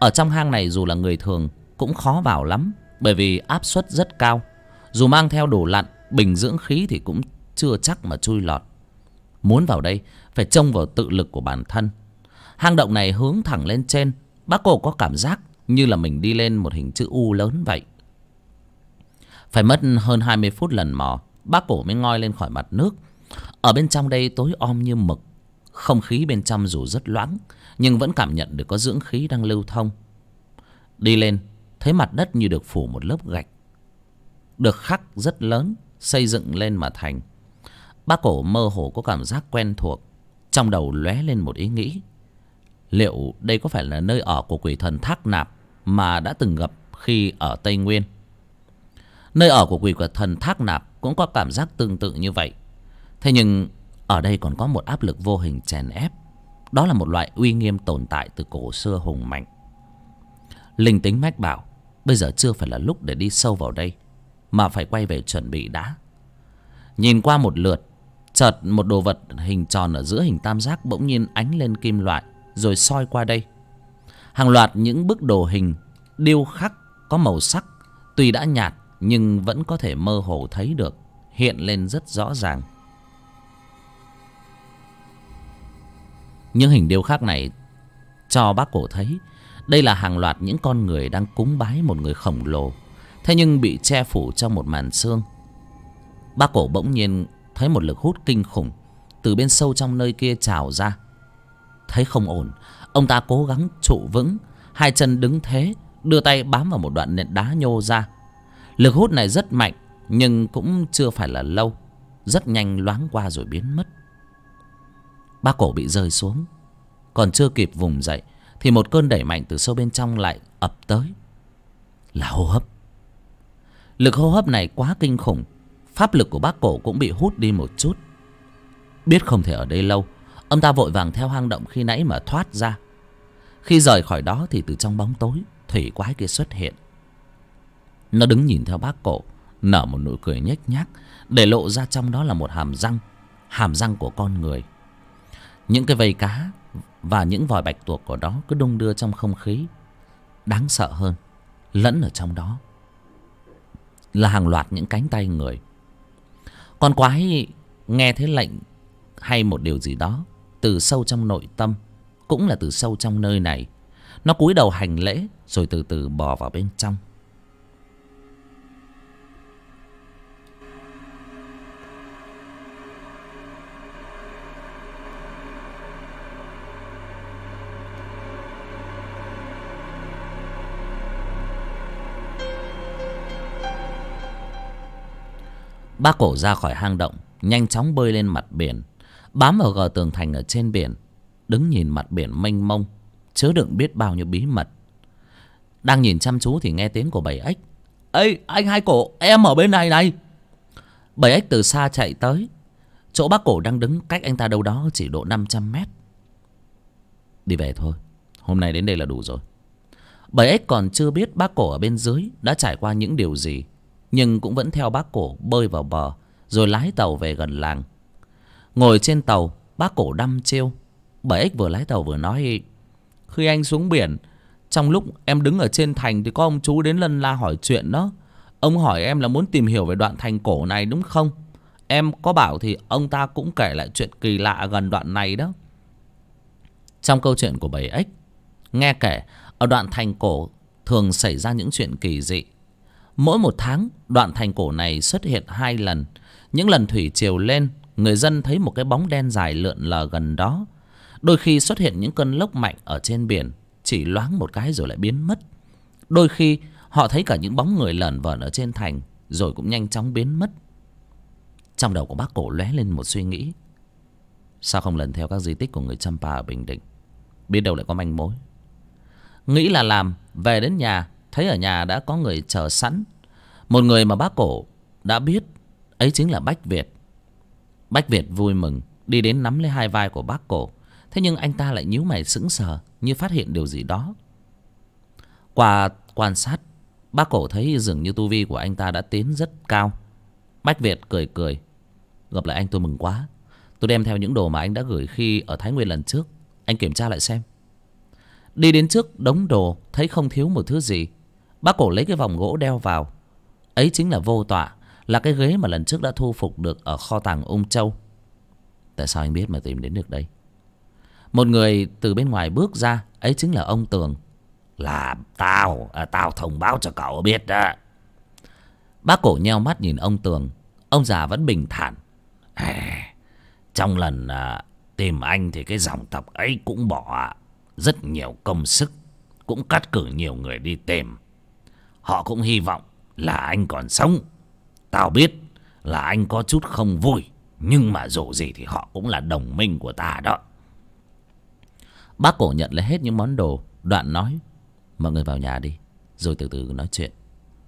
Ở trong hang này dù là người thường cũng khó vào lắm, bởi vì áp suất rất cao. Dù mang theo đồ lặn, bình dưỡng khí thì cũng chưa chắc mà chui lọt. Muốn vào đây phải trông vào tự lực của bản thân. Hang động này hướng thẳng lên trên. Bác Cổ có cảm giác như là mình đi lên một hình chữ U lớn vậy. Phải mất hơn 20 phút lần mò, bác Cổ mới ngoi lên khỏi mặt nước. Ở bên trong đây tối om như mực. Không khí bên trong dù rất loãng, nhưng vẫn cảm nhận được có dưỡng khí đang lưu thông. Đi lên, thấy mặt đất như được phủ một lớp gạch, được khắc rất lớn, xây dựng lên mà thành. Bác Cổ mơ hồ có cảm giác quen thuộc. Trong đầu lóe lên một ý nghĩ. Liệu đây có phải là nơi ở của quỷ thần Thác Nạp mà đã từng gặp khi ở Tây Nguyên? Nơi ở của quỷ thần Thác Nạp cũng có cảm giác tương tự như vậy. Thế nhưng ở đây còn có một áp lực vô hình chèn ép. Đó là một loại uy nghiêm tồn tại từ cổ xưa hùng mạnh. Linh tính mách bảo bây giờ chưa phải là lúc để đi sâu vào đây, mà phải quay về chuẩn bị đã. Nhìn qua một lượt, chợt một đồ vật hình tròn ở giữa hình tam giác bỗng nhiên ánh lên kim loại, rồi soi qua đây. Hàng loạt những bức đồ hình điêu khắc có màu sắc, tuy đã nhạt nhưng vẫn có thể mơ hồ thấy được, hiện lên rất rõ ràng. Những hình điêu khắc này cho bác Cổ thấy đây là hàng loạt những con người đang cúng bái một người khổng lồ, thế nhưng bị che phủ trong một màn sương. Bác Cổ bỗng nhiên thấy một lực hút kinh khủng từ bên sâu trong nơi kia trào ra. Thấy không ổn, ông ta cố gắng trụ vững, hai chân đứng thế, đưa tay bám vào một đoạn nền đá nhô ra. Lực hút này rất mạnh, nhưng cũng chưa phải là lâu, rất nhanh loáng qua rồi biến mất. Bác Cổ bị rơi xuống, còn chưa kịp vùng dậy thì một cơn đẩy mạnh từ sâu bên trong lại ập tới. Là hô hấp. Lực hô hấp này quá kinh khủng, pháp lực của bác Cổ cũng bị hút đi một chút. Biết không thể ở đây lâu, ông ta vội vàng theo hang động khi nãy mà thoát ra. Khi rời khỏi đó thì từ trong bóng tối, thủy quái kia xuất hiện. Nó đứng nhìn theo bác Cổ, nở một nụ cười nhếch nhác, để lộ ra trong đó là một hàm răng của con người. Những cái vây cá và những vòi bạch tuộc của nó cứ đung đưa trong không khí. Đáng sợ hơn, lẫn ở trong đó là hàng loạt những cánh tay người. Con quái nghe thấy lệnh hay một điều gì đó từ sâu trong nội tâm, cũng là từ sâu trong nơi này. Nó cúi đầu hành lễ rồi từ từ bò vào bên trong. Bác Cổ ra khỏi hang động, nhanh chóng bơi lên mặt biển, bám vào gờ tường thành ở trên biển, đứng nhìn mặt biển mênh mông, chứa đựng biết bao nhiêu bí mật. Đang nhìn chăm chú thì nghe tiếng của bầy ếch. Ê, anh Hai Cổ, em ở bên này này. Bầy ếch từ xa chạy tới. Chỗ bác Cổ đang đứng cách anh ta đâu đó chỉ độ 500 mét. Đi về thôi, hôm nay đến đây là đủ rồi. Bầy ếch còn chưa biết bác Cổ ở bên dưới đã trải qua những điều gì, nhưng cũng vẫn theo bác Cổ bơi vào bờ, rồi lái tàu về gần làng. Ngồi trên tàu, bác Cổ đăm chiêu. Bầy ếch vừa lái tàu vừa nói: khi anh xuống biển, trong lúc em đứng ở trên thành thì có ông chú đến lân la hỏi chuyện đó. Ông hỏi em là muốn tìm hiểu về đoạn thành cổ này đúng không? Em có bảo thì ông ta cũng kể lại chuyện kỳ lạ gần đoạn này đó. Trong câu chuyện của bầy ếch, nghe kể ở đoạn thành cổ thường xảy ra những chuyện kỳ dị. Mỗi một tháng, đoạn thành cổ này xuất hiện 2 lần. Những lần thủy triều lên, người dân thấy một cái bóng đen dài lượn lờ gần đó. Đôi khi xuất hiện những cơn lốc mạnh ở trên biển, chỉ loáng một cái rồi lại biến mất. Đôi khi họ thấy cả những bóng người lởn vởn ở trên thành, rồi cũng nhanh chóng biến mất. Trong đầu của bác Cổ lóe lên một suy nghĩ. Sao không lần theo các di tích của người Champa ở Bình Định, biết đâu lại có manh mối. Nghĩ là làm, về đến nhà thấy ở nhà đã có người chờ sẵn. Một người mà bác Cổ đã biết, ấy chính là Bách Việt. Bách Việt vui mừng đi đến nắm lấy hai vai của bác Cổ. Thế nhưng anh ta lại nhíu mày sững sờ, như phát hiện điều gì đó. Qua quan sát, bác Cổ thấy dường như tu vi của anh ta đã tiến rất cao. Bách Việt cười cười: gặp lại anh tôi mừng quá. Tôi đem theo những đồ mà anh đã gửi khi ở Thái Nguyên lần trước, anh kiểm tra lại xem. Đi đến trước đống đồ, thấy không thiếu một thứ gì. Bác Cổ lấy cái vòng gỗ đeo vào. Ấy chính là vô tọa, là cái ghế mà lần trước đã thu phục được ở kho tàng Ung Châu. Tại sao anh biết mà tìm đến được đây? Một người từ bên ngoài bước ra, ấy chính là ông Tường. Là tao thông báo cho cậu biết đó. Bác Cổ nheo mắt nhìn ông Tường. Ông già vẫn bình thản. Trong lần tìm anh thì cái dòng tộc ấy cũng bỏ rất nhiều công sức, cũng cắt cử nhiều người đi tìm. Họ cũng hy vọng là anh còn sống. Tao biết là anh có chút không vui, nhưng mà dù gì thì họ cũng là đồng minh của ta đó. Bác Cổ nhận lấy hết những món đồ, đoạn nói: mọi người vào nhà đi, rồi từ từ nói chuyện.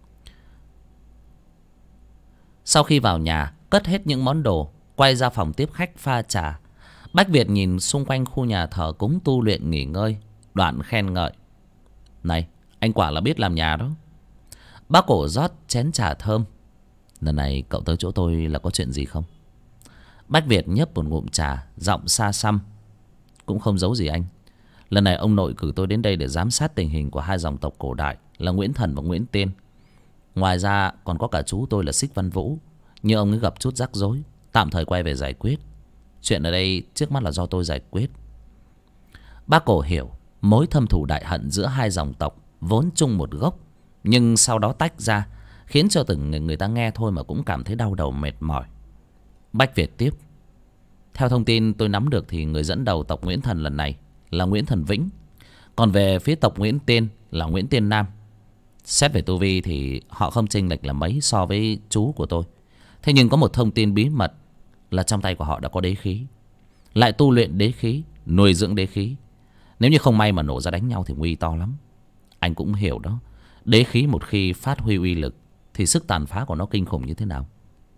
Sau khi vào nhà, cất hết những món đồ, quay ra phòng tiếp khách pha trà. Bách Việt nhìn xung quanh khu nhà thờ cúng tu luyện nghỉ ngơi, đoạn khen ngợi: này, anh quả là biết làm nhà đó. Bác Cổ rót chén trà thơm. Lần này cậu tới chỗ tôi là có chuyện gì không? Bách Việt nhấp một ngụm trà, giọng xa xăm: cũng không giấu gì anh. Lần này ông nội cử tôi đến đây để giám sát tình hình của hai dòng tộc cổ đại là Nguyễn Thần và Nguyễn Tiên. Ngoài ra còn có cả chú tôi là Xích Văn Vũ, nhưng ông ấy gặp chút rắc rối, tạm thời quay về giải quyết. Chuyện ở đây trước mắt là do tôi giải quyết. Bác Cổ hiểu mối thâm thù đại hận giữa hai dòng tộc vốn chung một gốc, nhưng sau đó tách ra, khiến cho từng người ta nghe thôi mà cũng cảm thấy đau đầu mệt mỏi. Bách Việt tiếp: theo thông tin tôi nắm được thì người dẫn đầu tộc Nguyễn Thần lần này là Nguyễn Thần Vĩnh. Còn về phía tộc Nguyễn Tiên là Nguyễn Tiên Nam. Xét về tu vi thì họ không chênh lệch là mấy so với chú của tôi. Thế nhưng có một thông tin bí mật là trong tay của họ đã có đế khí, lại tu luyện đế khí, nuôi dưỡng đế khí. Nếu như không may mà nổ ra đánh nhau thì nguy to lắm. Anh cũng hiểu đó, đế khí một khi phát huy uy lực thì sức tàn phá của nó kinh khủng như thế nào.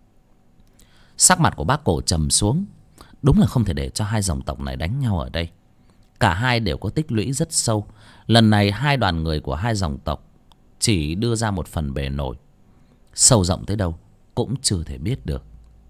Sắc mặt của bác Cổ trầm xuống. Đúng là không thể để cho hai dòng tộc này đánh nhau ở đây. Cả hai đều có tích lũy rất sâu. Lần này hai đoàn người của hai dòng tộc chỉ đưa ra một phần bề nổi, sâu rộng tới đâu cũng chưa thể biết được.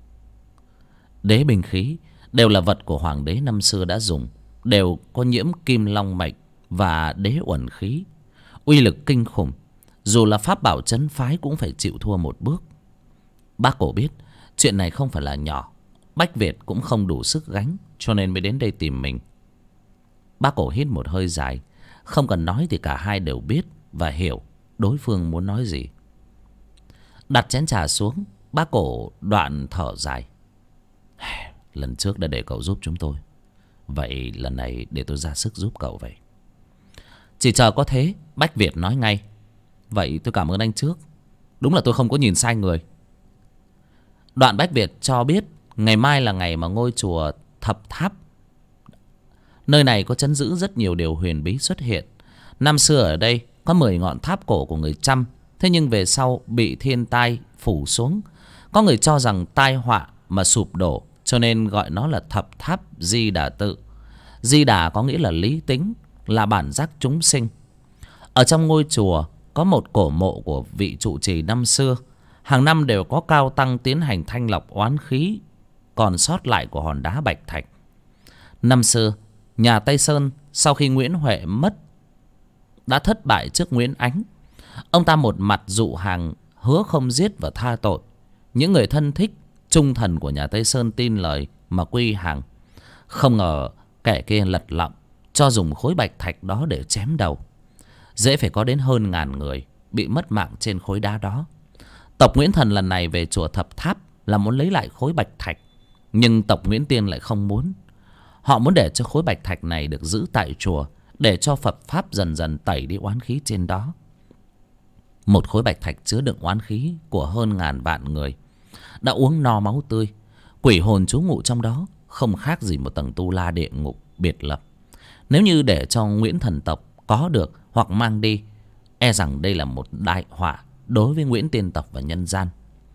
Đế binh khí đều là vật của hoàng đế năm xưa đã dùng, đều có nhiễm kim long mệnh và đế uẩn khí, uy lực kinh khủng. Dù là pháp bảo trấn phái cũng phải chịu thua một bước. Bác Cổ biết chuyện này không phải là nhỏ, Bách Việt cũng không đủ sức gánh, cho nên mới đến đây tìm mình. Bác Cổ hít một hơi dài. Không cần nói thì cả hai đều biết và hiểu đối phương muốn nói gì. Đặt chén trà xuống, bác Cổ đoạn thở dài: lần trước đã để cậu giúp chúng tôi, vậy lần này để tôi ra sức giúp cậu vậy. Chỉ chờ có thế, Bách Việt nói ngay: vậy tôi cảm ơn anh trước. Đúng là tôi không có nhìn sai người. Đoạn Bách Việt cho biết ngày mai là ngày mà ngôi chùa Thập Tháp, nơi này có trấn giữ rất nhiều điều huyền bí xuất hiện. Năm xưa ở đây có 10 ngọn tháp cổ của người Chăm, thế nhưng về sau bị thiên tai phủ xuống. Có người cho rằng tai họa mà sụp đổ, cho nên gọi nó là Thập Tháp Di Đà Tự. Di Đà có nghĩa là lý tính, là bản giác chúng sinh. Ở trong ngôi chùa có một cổ mộ của vị trụ trì năm xưa. Hàng năm đều có cao tăng tiến hành thanh lọc oán khí còn sót lại của hòn đá Bạch Thạch. Năm xưa nhà Tây Sơn sau khi Nguyễn Huệ mất đã thất bại trước Nguyễn Ánh. Ông ta một mặt dụ hàng hứa không giết và tha tội. Những người thân thích trung thần của nhà Tây Sơn tin lời mà quy hàng. Không ngờ kẻ kia lật lọng cho dùng khối bạch thạch đó để chém đầu. Dễ phải có đến hơn 1000 người bị mất mạng trên khối đá đó. Tộc Nguyễn Thần lần này về chùa Thập Tháp là muốn lấy lại khối bạch thạch, nhưng tộc Nguyễn Tiên lại không muốn. Họ muốn để cho khối bạch thạch này được giữ tại chùa, để cho Phật Pháp dần dần tẩy đi oán khí trên đó. Một khối bạch thạch chứa đựng oán khí của hơn 1000 vạn người đã uống no máu tươi. Quỷ hồn trú ngụ trong đó không khác gì một tầng tu la địa ngục biệt lập. Nếu như để cho Nguyễn Thần tộc có được hoặc mang đi, e rằng đây là một đại họa đối với Nguyễn Tiên tộc và nhân gian.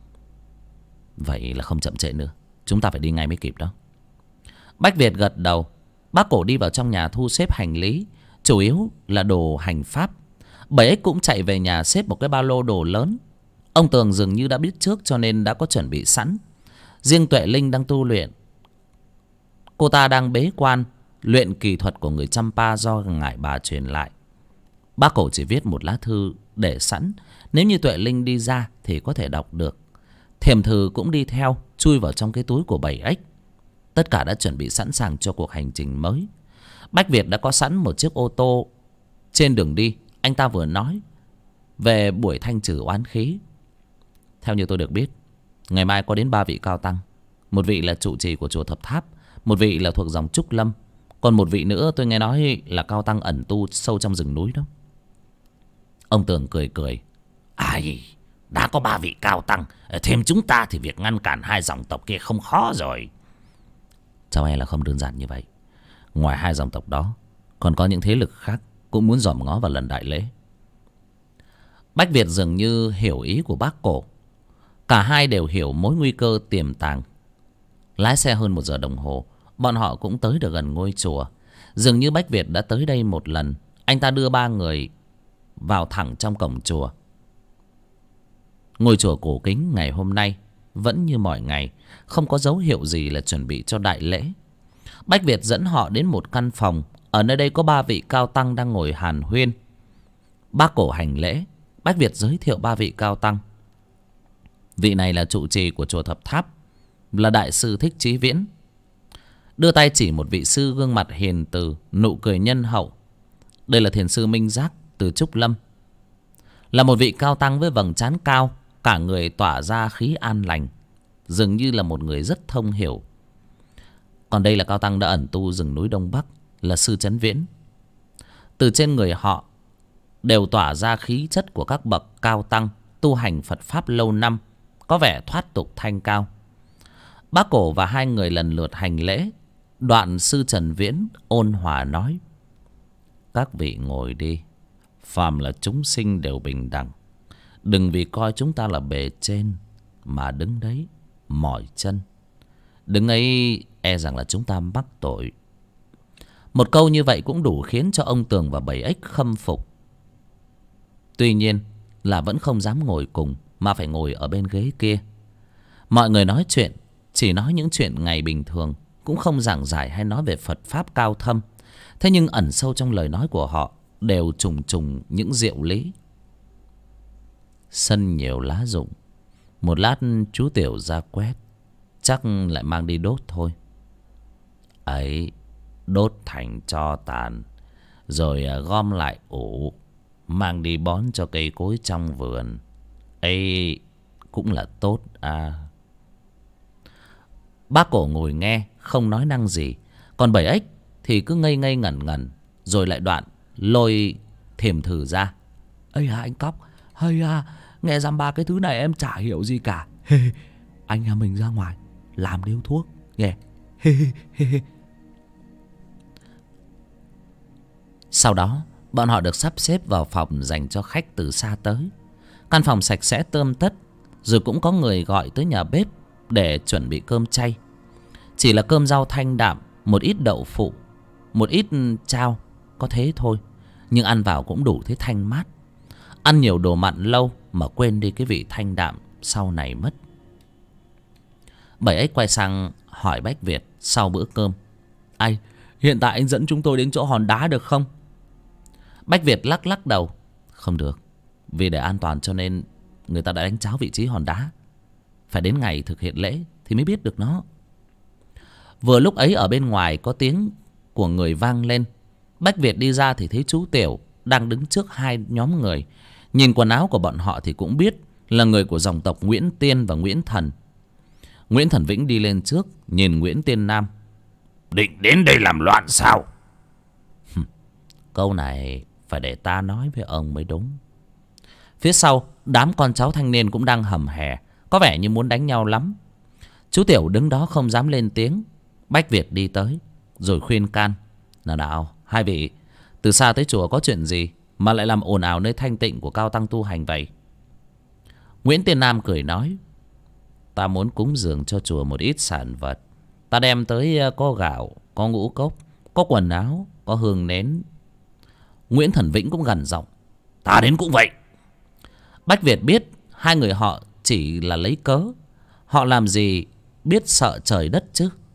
Vậy là không chậm trễ nữa, chúng ta phải đi ngay mới kịp đó. Bách Việt gật đầu. Bác Cổ đi vào trong nhà thu xếp hành lý, chủ yếu là đồ hành pháp. Bảy ếch cũng chạy về nhà xếp một cái ba lô đồ lớn. Ông Tường dường như đã biết trước cho nên đã có chuẩn bị sẵn. Riêng Tuệ Linh đang tu luyện. Cô ta đang bế quan luyện kỳ thuật của người Champa do ngải bà truyền lại. Bác Cổ chỉ viết một lá thư để sẵn, nếu như Tuệ Linh đi ra thì có thể đọc được. Thiềm thử cũng đi theo, chui vào trong cái túi của 7X. Tất cả đã chuẩn bị sẵn sàng cho cuộc hành trình mới. Bách Việt đã có sẵn một chiếc ô tô. Trên đường đi, anh ta vừa nói về buổi thanh trừ oán khí. Theo như tôi được biết, ngày mai có đến 3 vị cao tăng. Một vị là trụ trì của chùa Thập Tháp, một vị là thuộc dòng Trúc Lâm, còn một vị nữa tôi nghe nói là cao tăng ẩn tu sâu trong rừng núi đó. Ông Tường cười cười. Ai, đã có 3 vị cao tăng, thêm chúng ta thì việc ngăn cản 2 dòng tộc kia không khó rồi. Cháu e là không đơn giản như vậy. Ngoài 2 dòng tộc đó, còn có những thế lực khác cũng muốn dòm ngó vào lần đại lễ. Bách Việt dường như hiểu ý của bác Cổ. Cả hai đều hiểu mối nguy cơ tiềm tàng. Lái xe hơn 1 giờ đồng hồ, bọn họ cũng tới được gần ngôi chùa. Dường như Bách Việt đã tới đây một lần. Anh ta đưa 3 người vào thẳng trong cổng chùa. Ngôi chùa cổ kính ngày hôm nay vẫn như mọi ngày, không có dấu hiệu gì là chuẩn bị cho đại lễ. Bách Việt dẫn họ đến một căn phòng. Ở nơi đây có 3 vị cao tăng đang ngồi hàn huyên. Bác Cổ hành lễ. Bách Việt giới thiệu 3 vị cao tăng. Vị này là trụ trì của chùa Thập Tháp, là đại sư Thích Chí Viễn. Đưa tay chỉ một vị sư gương mặt hiền từ, nụ cười nhân hậu. Đây là thiền sư Minh Giác từ Trúc Lâm, là một vị cao tăng với vầng trán cao, cả người tỏa ra khí an lành, dường như là một người rất thông hiểu. Còn đây là cao tăng đã ẩn tu rừng núi Đông Bắc, là sư Chấn Viễn. Từ trên người họ đều tỏa ra khí chất của các bậc cao tăng tu hành Phật Pháp lâu năm, có vẻ thoát tục thanh cao. Bác Cổ và 2 người lần lượt hành lễ. Đoạn sư Trần Viễn ôn hòa nói: các vị ngồi đi. Phàm là chúng sinh đều bình đẳng. Đừng vì coi chúng ta là bề trên mà đứng đấy mỏi chân. Đứng ấy e rằng là chúng ta mắc tội. Một câu như vậy cũng đủ khiến cho ông Tường và 7X khâm phục. Tuy nhiên là vẫn không dám ngồi cùng, mà phải ngồi ở bên ghế kia. Mọi người nói chuyện chỉ nói những chuyện ngày bình thường, cũng không giảng giải hay nói về Phật Pháp cao thâm. Thế nhưng ẩn sâu trong lời nói của họ đều trùng trùng những diệu lý. Sân nhiều lá rụng, một lát chú Tiểu ra quét, chắc lại mang đi đốt thôi. Ấy, đốt thành tro tàn, rồi gom lại ủ, mang đi bón cho cây cối trong vườn. Ấy cũng là tốt à. Bác Cổ ngồi nghe không nói năng gì, còn 7X thì cứ ngây ngây ngẩn ngẩn. Rồi lại đoạn lôi Thiềm Thử ra. Ây à anh Cóc, hay à, nghe dăm ba cái thứ này em chả hiểu gì cả. Anh em mình ra ngoài làm điếu thuốc nghe. Sau đó bọn họ được sắp xếp vào phòng dành cho khách từ xa tới. Căn phòng sạch sẽ tươm tất, rồi cũng có người gọi tới nhà bếp để chuẩn bị cơm chay. Chỉ là cơm rau thanh đạm, một ít đậu phụ, một ít chao, có thế thôi. Nhưng ăn vào cũng đủ thấy thanh mát. Ăn nhiều đồ mặn lâu mà quên đi cái vị thanh đạm sau này mất. 7X quay sang hỏi Bách Việt sau bữa cơm: Ai, hiện tại anh dẫn chúng tôi đến chỗ hòn đá được không? Bách Việt lắc lắc đầu: không được. Vì để an toàn cho nên người ta đã đánh tráo vị trí hòn đá. Phải đến ngày thực hiện lễ thì mới biết được nó. Vừa lúc ấy ở bên ngoài có tiếng của người vang lên. Bách Việt đi ra thì thấy chú Tiểu đang đứng trước 2 nhóm người. Nhìn quần áo của bọn họ thì cũng biết là người của dòng tộc Nguyễn Tiên và Nguyễn Thần. Nguyễn Thần Vĩnh đi lên trước, nhìn Nguyễn Tiên Nam: định đến đây làm loạn sao? Câu này phải để ta nói với ông mới đúng. Phía sau, đám con cháu thanh niên cũng đang hầm hè, có vẻ như muốn đánh nhau lắm. Chú Tiểu đứng đó không dám lên tiếng. Bách Việt đi tới rồi khuyên can: nào, 2 vị, từ xa tới chùa có chuyện gì mà lại làm ồn ào nơi thanh tịnh của cao tăng tu hành vậy? Nguyễn Tiên Nam cười nói: ta muốn cúng dường cho chùa một ít sản vật. Ta đem tới có gạo, có ngũ cốc, có quần áo, có hương nến. Nguyễn Thần Vĩnh cũng gằn giọng: ta đến cũng vậy. Bách Việt biết 2 người họ chỉ là lấy cớ. Họ làm gì biết sợ trời đất chứ.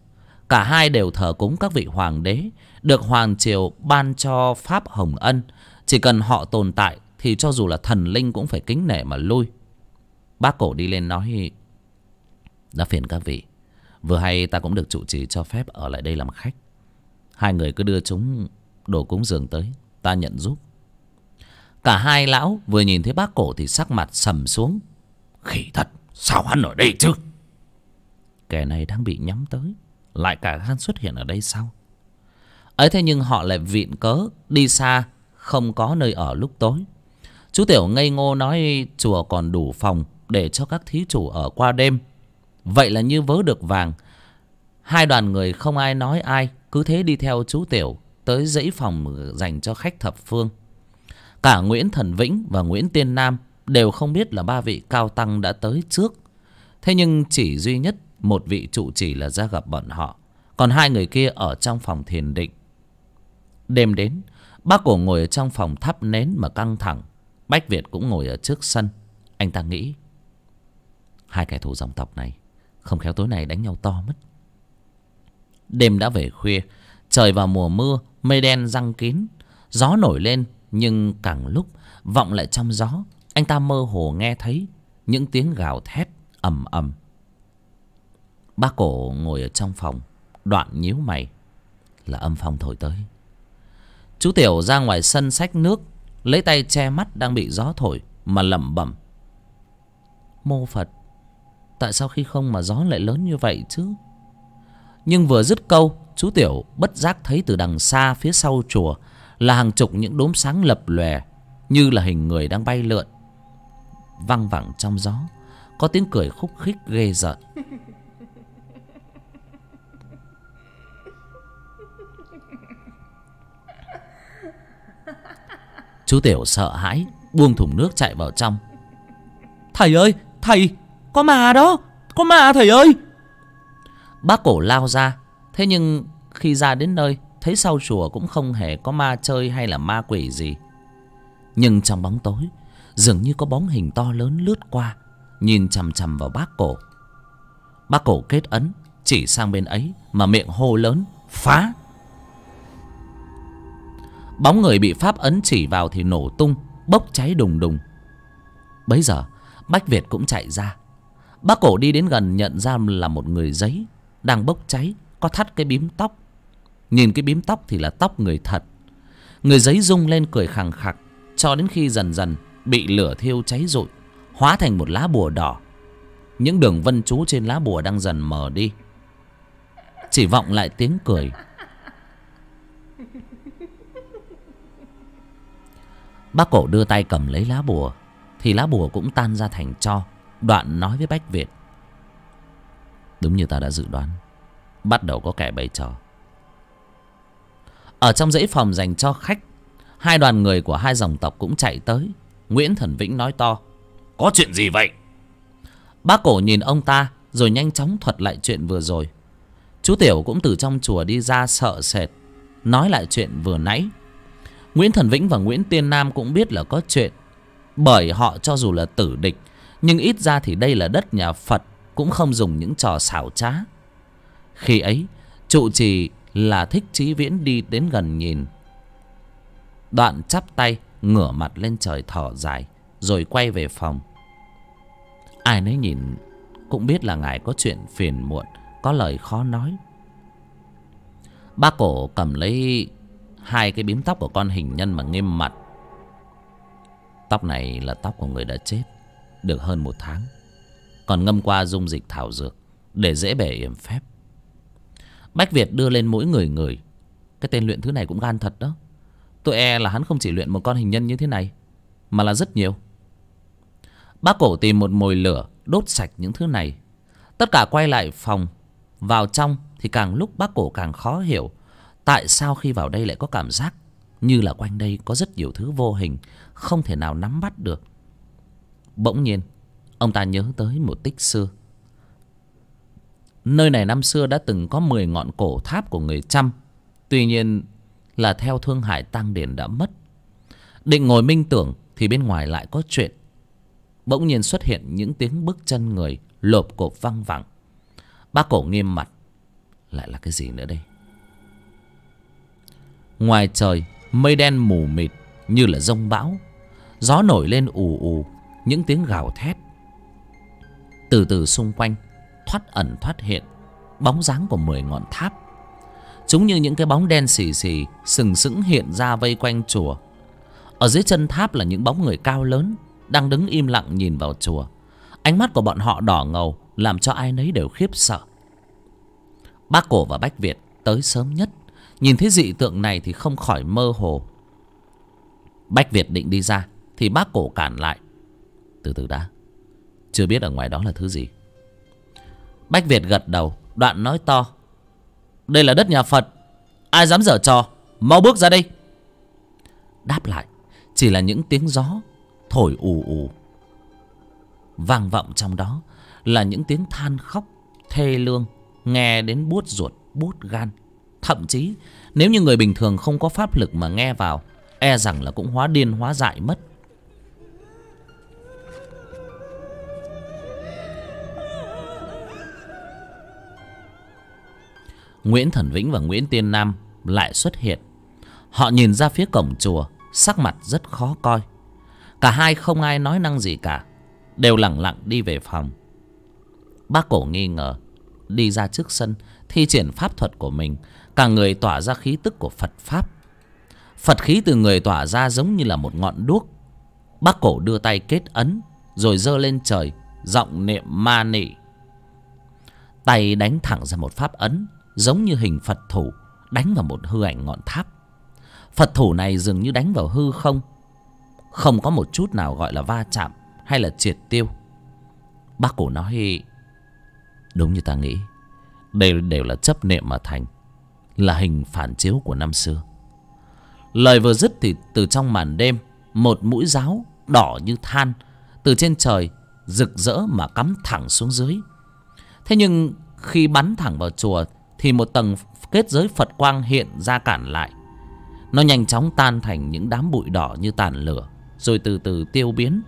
Cả hai đều thờ cúng các vị hoàng đế, được hoàng triều ban cho pháp hồng ân. Chỉ cần họ tồn tại thì cho dù là thần linh cũng phải kính nể mà lui. Bác Cổ đi lên nói: đã phiền các vị, vừa hay ta cũng được trụ trì cho phép ở lại đây làm khách. Hai người cứ đưa chúng đồ cúng dường tới, ta nhận giúp. Cả hai lão vừa nhìn thấy bác Cổ thì sắc mặt sầm xuống. Khỉ thật, sao hắn ở đây chứ? Kẻ này đang bị nhắm tới, lại cả hắn xuất hiện ở đây sao? Ấy thế nhưng họ lại viện cớ đi xa, không có nơi ở lúc tối. Chú Tiểu ngây ngô nói chùa còn đủ phòng để cho các thí chủ ở qua đêm. Vậy là như vớ được vàng. Hai đoàn người không ai nói ai, cứ thế đi theo chú Tiểu tới dãy phòng dành cho khách thập phương. Cả Nguyễn Thần Vĩnh và Nguyễn Tiên Nam đều không biết là ba vị cao tăng đã tới trước. Thế nhưng chỉ duy nhất một vị trụ trì là ra gặp bọn họ, còn hai người kia ở trong phòng thiền định. Đêm đến, bác Cổ ngồi ở trong phòng thắp nến mà căng thẳng. Bách Việt cũng ngồi ở trước sân. Anh ta nghĩ, hai kẻ thù dòng tộc này không khéo tối nay đánh nhau to mất. Đêm đã về khuya, trời vào mùa mưa, mây đen giăng kín. Gió nổi lên, nhưng càng lúc vọng lại trong gió, anh ta mơ hồ nghe thấy những tiếng gào thét ầm ầm. Bác Cổ ngồi ở trong phòng, đoạn nhíu mày. Là âm phong thổi tới. Chú Tiểu ra ngoài sân xách nước, lấy tay che mắt đang bị gió thổi mà lẩm bẩm: mô Phật, tại sao khi không mà gió lại lớn như vậy chứ? Nhưng vừa dứt câu, chú Tiểu bất giác thấy từ đằng xa phía sau chùa là hàng chục những đốm sáng lập lòe, như là hình người đang bay lượn. Văng vẳng trong gió, có tiếng cười khúc khích ghê rợn. Chú Tiểu sợ hãi, buông thùng nước chạy vào trong. Thầy ơi, thầy, có ma đó, có ma thầy ơi. Bác Cổ lao ra. Thế nhưng khi ra đến nơi, thấy sau chùa cũng không hề có ma chơi hay là ma quỷ gì. Nhưng trong bóng tối, dường như có bóng hình to lớn lướt qua, nhìn chằm chằm vào bác Cổ. Bác Cổ kết ấn, chỉ sang bên ấy mà miệng hô lớn: phá! Bóng người bị pháp ấn chỉ vào thì nổ tung, bốc cháy đùng đùng. Bấy giờ Bách Việt cũng chạy ra. Bác Cổ đi đến gần nhận ra là một người giấy đang bốc cháy, có thắt cái bím tóc. Nhìn cái bím tóc thì là tóc người thật. Người giấy rung lên cười khằng khặc, cho đến khi dần dần bị lửa thiêu cháy rụi, hóa thành một lá bùa đỏ. Những đường vân chú trên lá bùa đang dần mờ đi, chỉ vọng lại tiếng cười. Bác Cổ đưa tay cầm lấy lá bùa thì lá bùa cũng tan ra thành tro. Đoạn nói với Bách Việt: đúng như ta đã dự đoán, bắt đầu có kẻ bày trò. Ở trong dãy phòng dành cho khách, hai đoàn người của hai dòng tộc cũng chạy tới. Nguyễn Thần Vĩnh nói to: có chuyện gì vậy? Bác Cổ nhìn ông ta rồi nhanh chóng thuật lại chuyện vừa rồi. Chú Tiểu cũng từ trong chùa đi ra sợ sệt, nói lại chuyện vừa nãy. Nguyễn Thần Vĩnh và Nguyễn Tiên Nam cũng biết là có chuyện, bởi họ cho dù là tử địch, nhưng ít ra thì đây là đất nhà Phật, cũng không dùng những trò xảo trá. Khi ấy, trụ trì là Thích Chí Viễn đi đến gần nhìn, đoạn chắp tay ngửa mặt lên trời thở dài, rồi quay về phòng. Ai nấy nhìn cũng biết là ngài có chuyện phiền muộn, có lời khó nói. Bác Cổ cầm lấy hai cái bím tóc của con hình nhân mà nghiêm mặt. Tóc này là tóc của người đã chết được hơn 1 tháng, còn ngâm qua dung dịch thảo dược để dễ bề yểm phép. Bách Việt đưa lên mỗi người ngửi. Cái tên luyện thứ này cũng gan thật đó. Tôi e là hắn không chỉ luyện một con hình nhân như thế này, mà là rất nhiều. Bác Cổ tìm một mồi lửa đốt sạch những thứ này. Tất cả quay lại phòng. Vào trong thì càng lúc bác Cổ càng khó hiểu tại sao khi vào đây lại có cảm giác như là quanh đây có rất nhiều thứ vô hình, không thể nào nắm bắt được. Bỗng nhiên ông ta nhớ tới một tích xưa. Nơi này năm xưa đã từng có 10 ngọn cổ tháp của người Chăm. Tuy nhiên là theo Thương Hải Tăng Điền đã mất. Định ngồi minh tưởng thì bên ngoài lại có chuyện. Bỗng nhiên xuất hiện những tiếng bước chân người lộp cộp văng vẳng. Bác Cổ nghiêm mặt: lại là cái gì nữa đây? Ngoài trời mây đen mù mịt như là giông bão. Gió nổi lên ù ù, những tiếng gào thét. Từ từ xung quanh thoát ẩn thoát hiện bóng dáng của 10 ngọn tháp. Chúng như những cái bóng đen xì xì sừng sững hiện ra vây quanh chùa. Ở dưới chân tháp là những bóng người cao lớn đang đứng im lặng nhìn vào chùa. Ánh mắt của bọn họ đỏ ngầu, làm cho ai nấy đều khiếp sợ. Bác Cổ và Bách Việt tới sớm nhất, nhìn thấy dị tượng này thì không khỏi mơ hồ. Bách Việt định đi ra thì bác Cổ cản lại. Từ từ đã, chưa biết ở ngoài đó là thứ gì. Bách Việt gật đầu, đoạn nói to: đây là đất nhà Phật, ai dám giở trò, mau bước ra đây. Đáp lại chỉ là những tiếng gió thổi ù ù. Vang vọng trong đó là những tiếng than khóc thê lương, nghe đến buốt ruột buốt gan. Thậm chí nếu như người bình thường không có pháp lực mà nghe vào, e rằng là cũng hóa điên hóa dại mất. Nguyễn Thần Vĩnh và Nguyễn Tiên Nam lại xuất hiện. Họ nhìn ra phía cổng chùa, sắc mặt rất khó coi. Cả hai không ai nói năng gì cả, đều lẳng lặng đi về phòng. Bác Cổ nghi ngờ, đi ra trước sân thi triển pháp thuật của mình. Cả người tỏa ra khí tức của Phật pháp. Phật khí từ người tỏa ra giống như là một ngọn đuốc. Bác Cổ đưa tay kết ấn, rồi giơ lên trời, giọng niệm ma nị. Tay đánh thẳng ra một pháp ấn giống như hình Phật thủ, đánh vào một hư ảnh ngọn tháp. Phật thủ này dường như đánh vào hư không, không có một chút nào gọi là va chạm hay là triệt tiêu. Bác Cổ nói: đúng như ta nghĩ, đây đều là chấp niệm mà thành, là hình phản chiếu của năm xưa. Lời vừa dứt thì từ trong màn đêm, một mũi giáo đỏ như than từ trên trời rực rỡ mà cắm thẳng xuống dưới. Thế nhưng khi bắn thẳng vào chùa thì một tầng kết giới Phật quang hiện ra cản lại. Nó nhanh chóng tan thành những đám bụi đỏ như tàn lửa, rồi từ từ tiêu biến.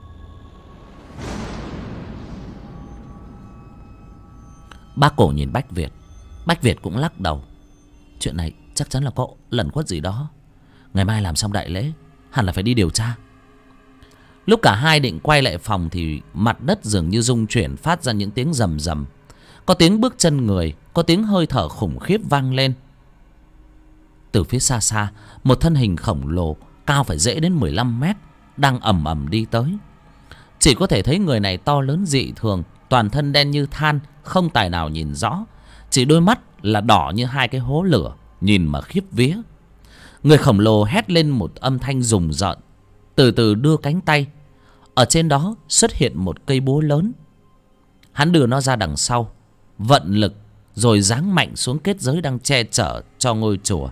Bác Cổ nhìn Bách Việt. Bách Việt cũng lắc đầu. Chuyện này chắc chắn là có lẩn khuất gì đó. Ngày mai làm xong đại lễ, hẳn là phải đi điều tra. Lúc cả hai định quay lại phòng thì mặt đất dường như rung chuyển, phát ra những tiếng rầm rầm. Có tiếng bước chân người, có tiếng hơi thở khủng khiếp vang lên. Từ phía xa xa, một thân hình khổng lồ cao phải dễ đến 15 mét đang ầm ầm đi tới. Chỉ có thể thấy người này to lớn dị thường, toàn thân đen như than, không tài nào nhìn rõ. Chỉ đôi mắt là đỏ như hai cái hố lửa, nhìn mà khiếp vía. Người khổng lồ hét lên một âm thanh rùng rợn, từ từ đưa cánh tay. Ở trên đó xuất hiện một cây búa lớn. Hắn đưa nó ra đằng sau, vận lực rồi giáng mạnh xuống kết giới đang che chở cho ngôi chùa.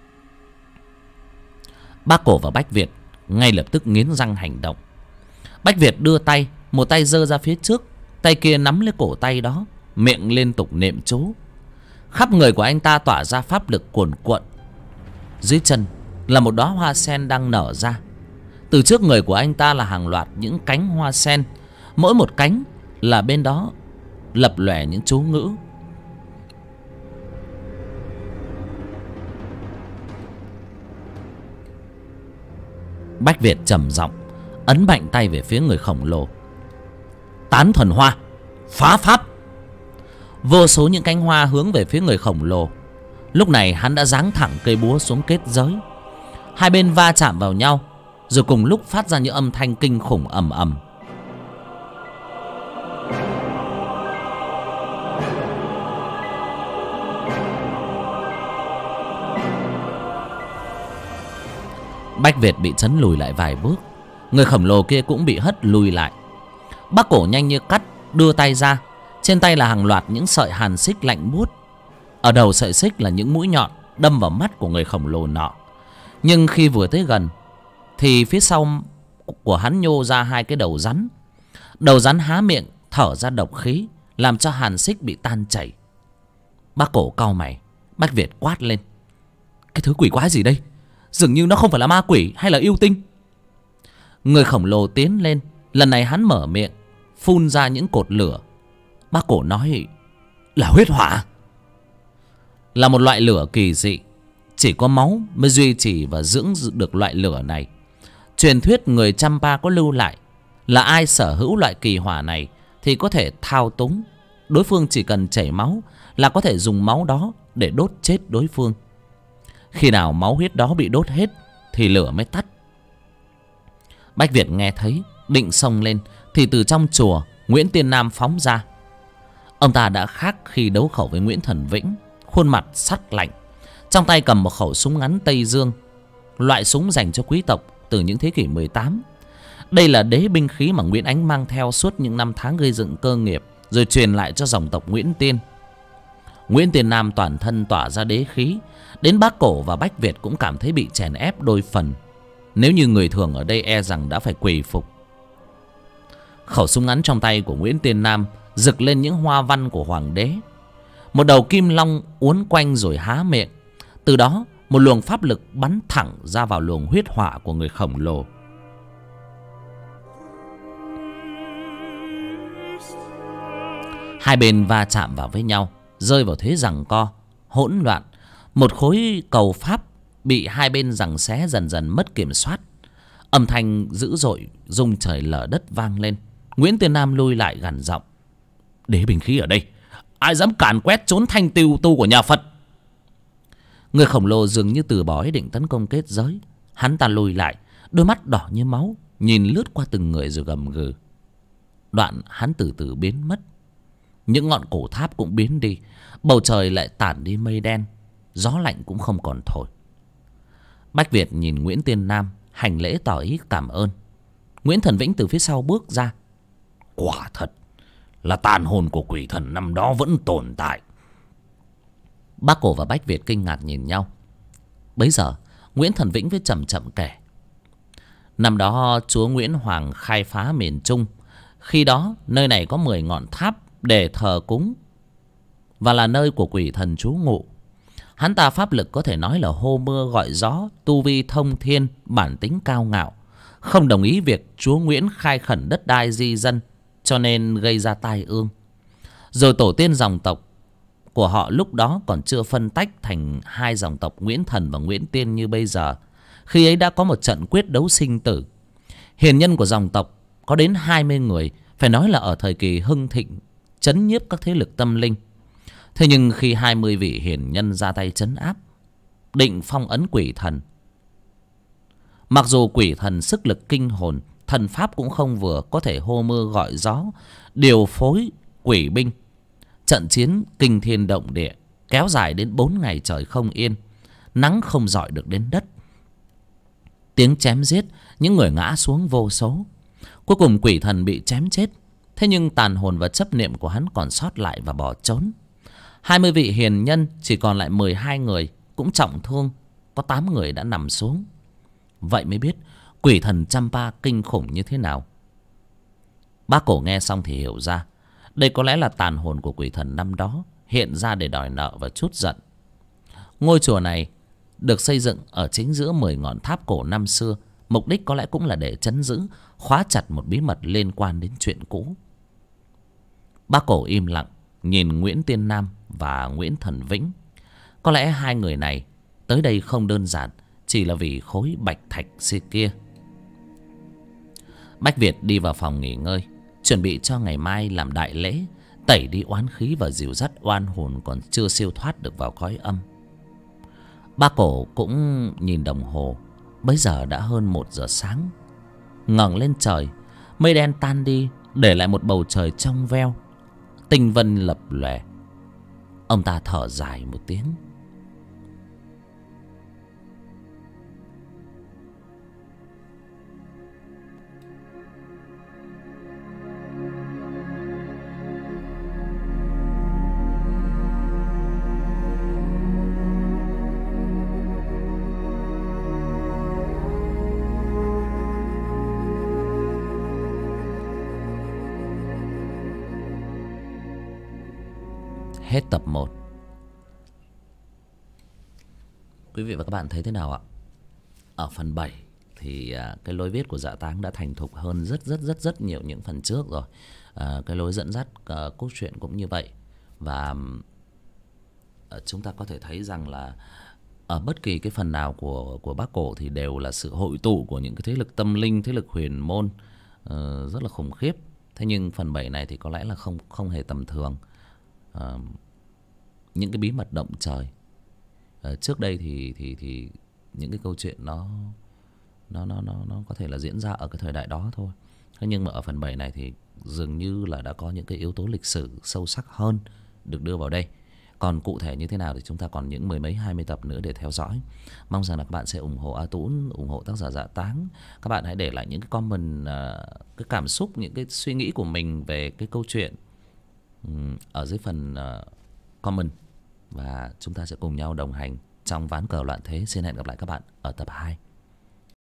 Bác Cổ và Bách Việt ngay lập tức nghiến răng hành động. Bách Việt đưa tay, một tay giơ ra phía trước, tay kia nắm lấy cổ tay đó, miệng liên tục niệm chú. Khắp người của anh ta tỏa ra pháp lực cuồn cuộn. Dưới chân là một đóa hoa sen đang nở ra. Từ trước người của anh ta là hàng loạt những cánh hoa sen, mỗi một cánh là bên đó lập lòe những chú ngữ. Bách Việt trầm giọng ấn mạnh tay về phía người khổng lồ. Tán thuần hoa, phá pháp. Vô số những cánh hoa hướng về phía người khổng lồ. Lúc này hắn đã giáng thẳng cây búa xuống kết giới. Hai bên va chạm vào nhau, rồi cùng lúc phát ra những âm thanh kinh khủng ầm ầm. Bách Việt bị chấn lùi lại vài bước. Người khổng lồ kia cũng bị hất lùi lại. Bác Cổ nhanh như cắt đưa tay ra. Trên tay là hàng loạt những sợi hàn xích lạnh buốt. Ở đầu sợi xích là những mũi nhọn đâm vào mắt của người khổng lồ nọ. Nhưng khi vừa tới gần thì phía sau của hắn nhô ra hai cái đầu rắn. Đầu rắn há miệng thở ra độc khí, làm cho hàn xích bị tan chảy. Bác Cổ cau mày. Bách Việt quát lên: cái thứ quỷ quái gì đây? Dường như nó không phải là ma quỷ hay là yêu tinh. Người khổng lồ tiến lên. Lần này hắn mở miệng, phun ra những cột lửa. Bác Cổ nói: là huyết hỏa. là một loại lửa kỳ dị. Chỉ có máu mới duy trì và dưỡng được loại lửa này. Truyền thuyết người Champa có lưu lại là ai sở hữu loại kỳ hỏa này thì có thể thao túng. Đối phương chỉ cần chảy máu là có thể dùng máu đó để đốt chết đối phương. Khi nào máu huyết đó bị đốt hết thì lửa mới tắt. Bách Việt nghe thấy định xông lên thì từ trong chùa Nguyễn Tiên Nam phóng ra. Ông ta đã khác khi đấu khẩu với Nguyễn Thần Vĩnh, khuôn mặt sắc lạnh, trong tay cầm một khẩu súng ngắn Tây Dương, loại súng dành cho quý tộc từ những thế kỷ 18. Đây là đế binh khí mà Nguyễn Ánh mang theo suốt những năm tháng gây dựng cơ nghiệp, rồi truyền lại cho dòng tộc Nguyễn Tiên. Nguyễn Tiên Nam toàn thân tỏa ra đế khí, đến Bác Cổ và Bách Việt cũng cảm thấy bị chèn ép đôi phần. Nếu như người thường ở đây e rằng đã phải quỳ phục. Khẩu súng ngắn trong tay của Nguyễn Tiên Nam rực lên những hoa văn của hoàng đế. Một đầu kim long uốn quanh rồi há miệng. Từ đó một luồng pháp lực bắn thẳng ra vào luồng huyết hỏa của người khổng lồ. Hai bên va chạm vào với nhau, rơi vào thế giằng co hỗn loạn. Một khối cầu pháp bị hai bên giằng xé dần dần mất kiểm soát. Âm thanh dữ dội rung trời lở đất vang lên. Nguyễn Tiên Nam lui lại gằn giọng: "Đế binh khí ở đây, ai dám càn quét trốn thanh tiêu tu của nhà Phật?" Người khổng lồ dường như từ bỏ ý định tấn công kết giới. Hắn ta lùi lại, đôi mắt đỏ như máu, nhìn lướt qua từng người rồi gầm gừ. Đoạn hắn từ từ biến mất. Những ngọn cổ tháp cũng biến đi. Bầu trời lại tản đi mây đen. Gió lạnh cũng không còn thổi. Bách Việt nhìn Nguyễn Tiên Nam hành lễ tỏ ý cảm ơn. Nguyễn Thần Vĩnh từ phía sau bước ra: "Quả thật là tàn hồn của quỷ thần năm đó vẫn tồn tại." Bác Cổ và Bách Việt kinh ngạc nhìn nhau. Bấy giờ Nguyễn Thần Vĩnh mới chậm chậm kể: "Năm đó chúa Nguyễn Hoàng khai phá miền Trung. Khi đó nơi này có 10 ngọn tháp để thờ cúng và là nơi của quỷ thần trú ngụ. Hắn ta pháp lực có thể nói là hô mưa gọi gió, tu vi thông thiên, bản tính cao ngạo, không đồng ý việc chúa Nguyễn khai khẩn đất đai di dân, cho nên gây ra tai ương. Rồi tổ tiên dòng tộc của họ lúc đó còn chưa phân tách thành hai dòng tộc Nguyễn Thần và Nguyễn Tiên như bây giờ. Khi ấy đã có một trận quyết đấu sinh tử. Hiền nhân của dòng tộc có đến 20 người, phải nói là ở thời kỳ hưng thịnh, trấn nhiếp các thế lực tâm linh. Thế nhưng khi 20 vị hiền nhân ra tay trấn áp, định phong ấn quỷ thần. Mặc dù quỷ thần sức lực kinh hồn, thần pháp cũng không vừa, có thể hô mưa gọi gió, điều phối quỷ binh. Trận chiến kinh thiên động địa kéo dài đến 4 ngày trời không yên, nắng không rọi được đến đất. Tiếng chém giết, những người ngã xuống vô số. Cuối cùng quỷ thần bị chém chết. Thế nhưng tàn hồn và chấp niệm của hắn còn sót lại và bỏ trốn. 20 vị hiền nhân chỉ còn lại 12 người, cũng trọng thương, có 8 người đã nằm xuống. Vậy mới biết quỷ thần Champa kinh khủng như thế nào. Bác Cổ nghe xong thì hiểu ra, đây có lẽ là tàn hồn của quỷ thần năm đó hiện ra để đòi nợ và trút giận. Ngôi chùa này được xây dựng ở chính giữa 10 ngọn tháp cổ năm xưa. Mục đích có lẽ cũng là để trấn giữ, khóa chặt một bí mật liên quan đến chuyện cũ. Bác Cổ im lặng nhìn Nguyễn Tiên Nam và Nguyễn Thần Vĩnh. Có lẽ hai người này tới đây không đơn giản chỉ là vì khối bạch thạch xưa kia. Bách Việt đi vào phòng nghỉ ngơi, chuẩn bị cho ngày mai làm đại lễ, tẩy đi oán khí và dìu dắt oan hồn còn chưa siêu thoát được vào cõi âm. Bác Cổ cũng nhìn đồng hồ, bấy giờ đã hơn 1 giờ sáng. Ngẩng lên trời, mây đen tan đi, để lại một bầu trời trong veo, tinh vân lập lòe. Ông ta thở dài một tiếng. Hết tập 1. Quý vị và các bạn thấy thế nào ạ? Ở phần 7 thì cái lối viết của Dạ Táng đã thành thục hơn rất nhiều những phần trước rồi. Cái lối dẫn dắt cốt truyện cũng như vậy. Và chúng ta có thể thấy rằng là ở bất kỳ cái phần nào của Bác Cổ thì đều là sự hội tụ của những cái thế lực tâm linh, thế lực huyền môn rất là khủng khiếp. Thế nhưng phần 7 này thì có lẽ là không hề tầm thường. Những cái bí mật động trời trước đây thì những cái câu chuyện nó có thể là diễn ra ở cái thời đại đó thôi. Thế nhưng mà ở phần 7 này thì dường như là đã có những cái yếu tố lịch sử sâu sắc hơn được đưa vào đây. Còn cụ thể như thế nào thì chúng ta còn những mười mấy 20 tập nữa để theo dõi. Mong rằng là các bạn sẽ ủng hộ A Tũng, ủng hộ tác giả Dạ Táng. Các bạn hãy để lại những cái comment, cái cảm xúc, những cái suy nghĩ của mình về cái câu chuyện ở dưới phần comment. Và chúng ta sẽ cùng nhau đồng hành trong ván cờ loạn thế. Xin hẹn gặp lại các bạn ở tập 2.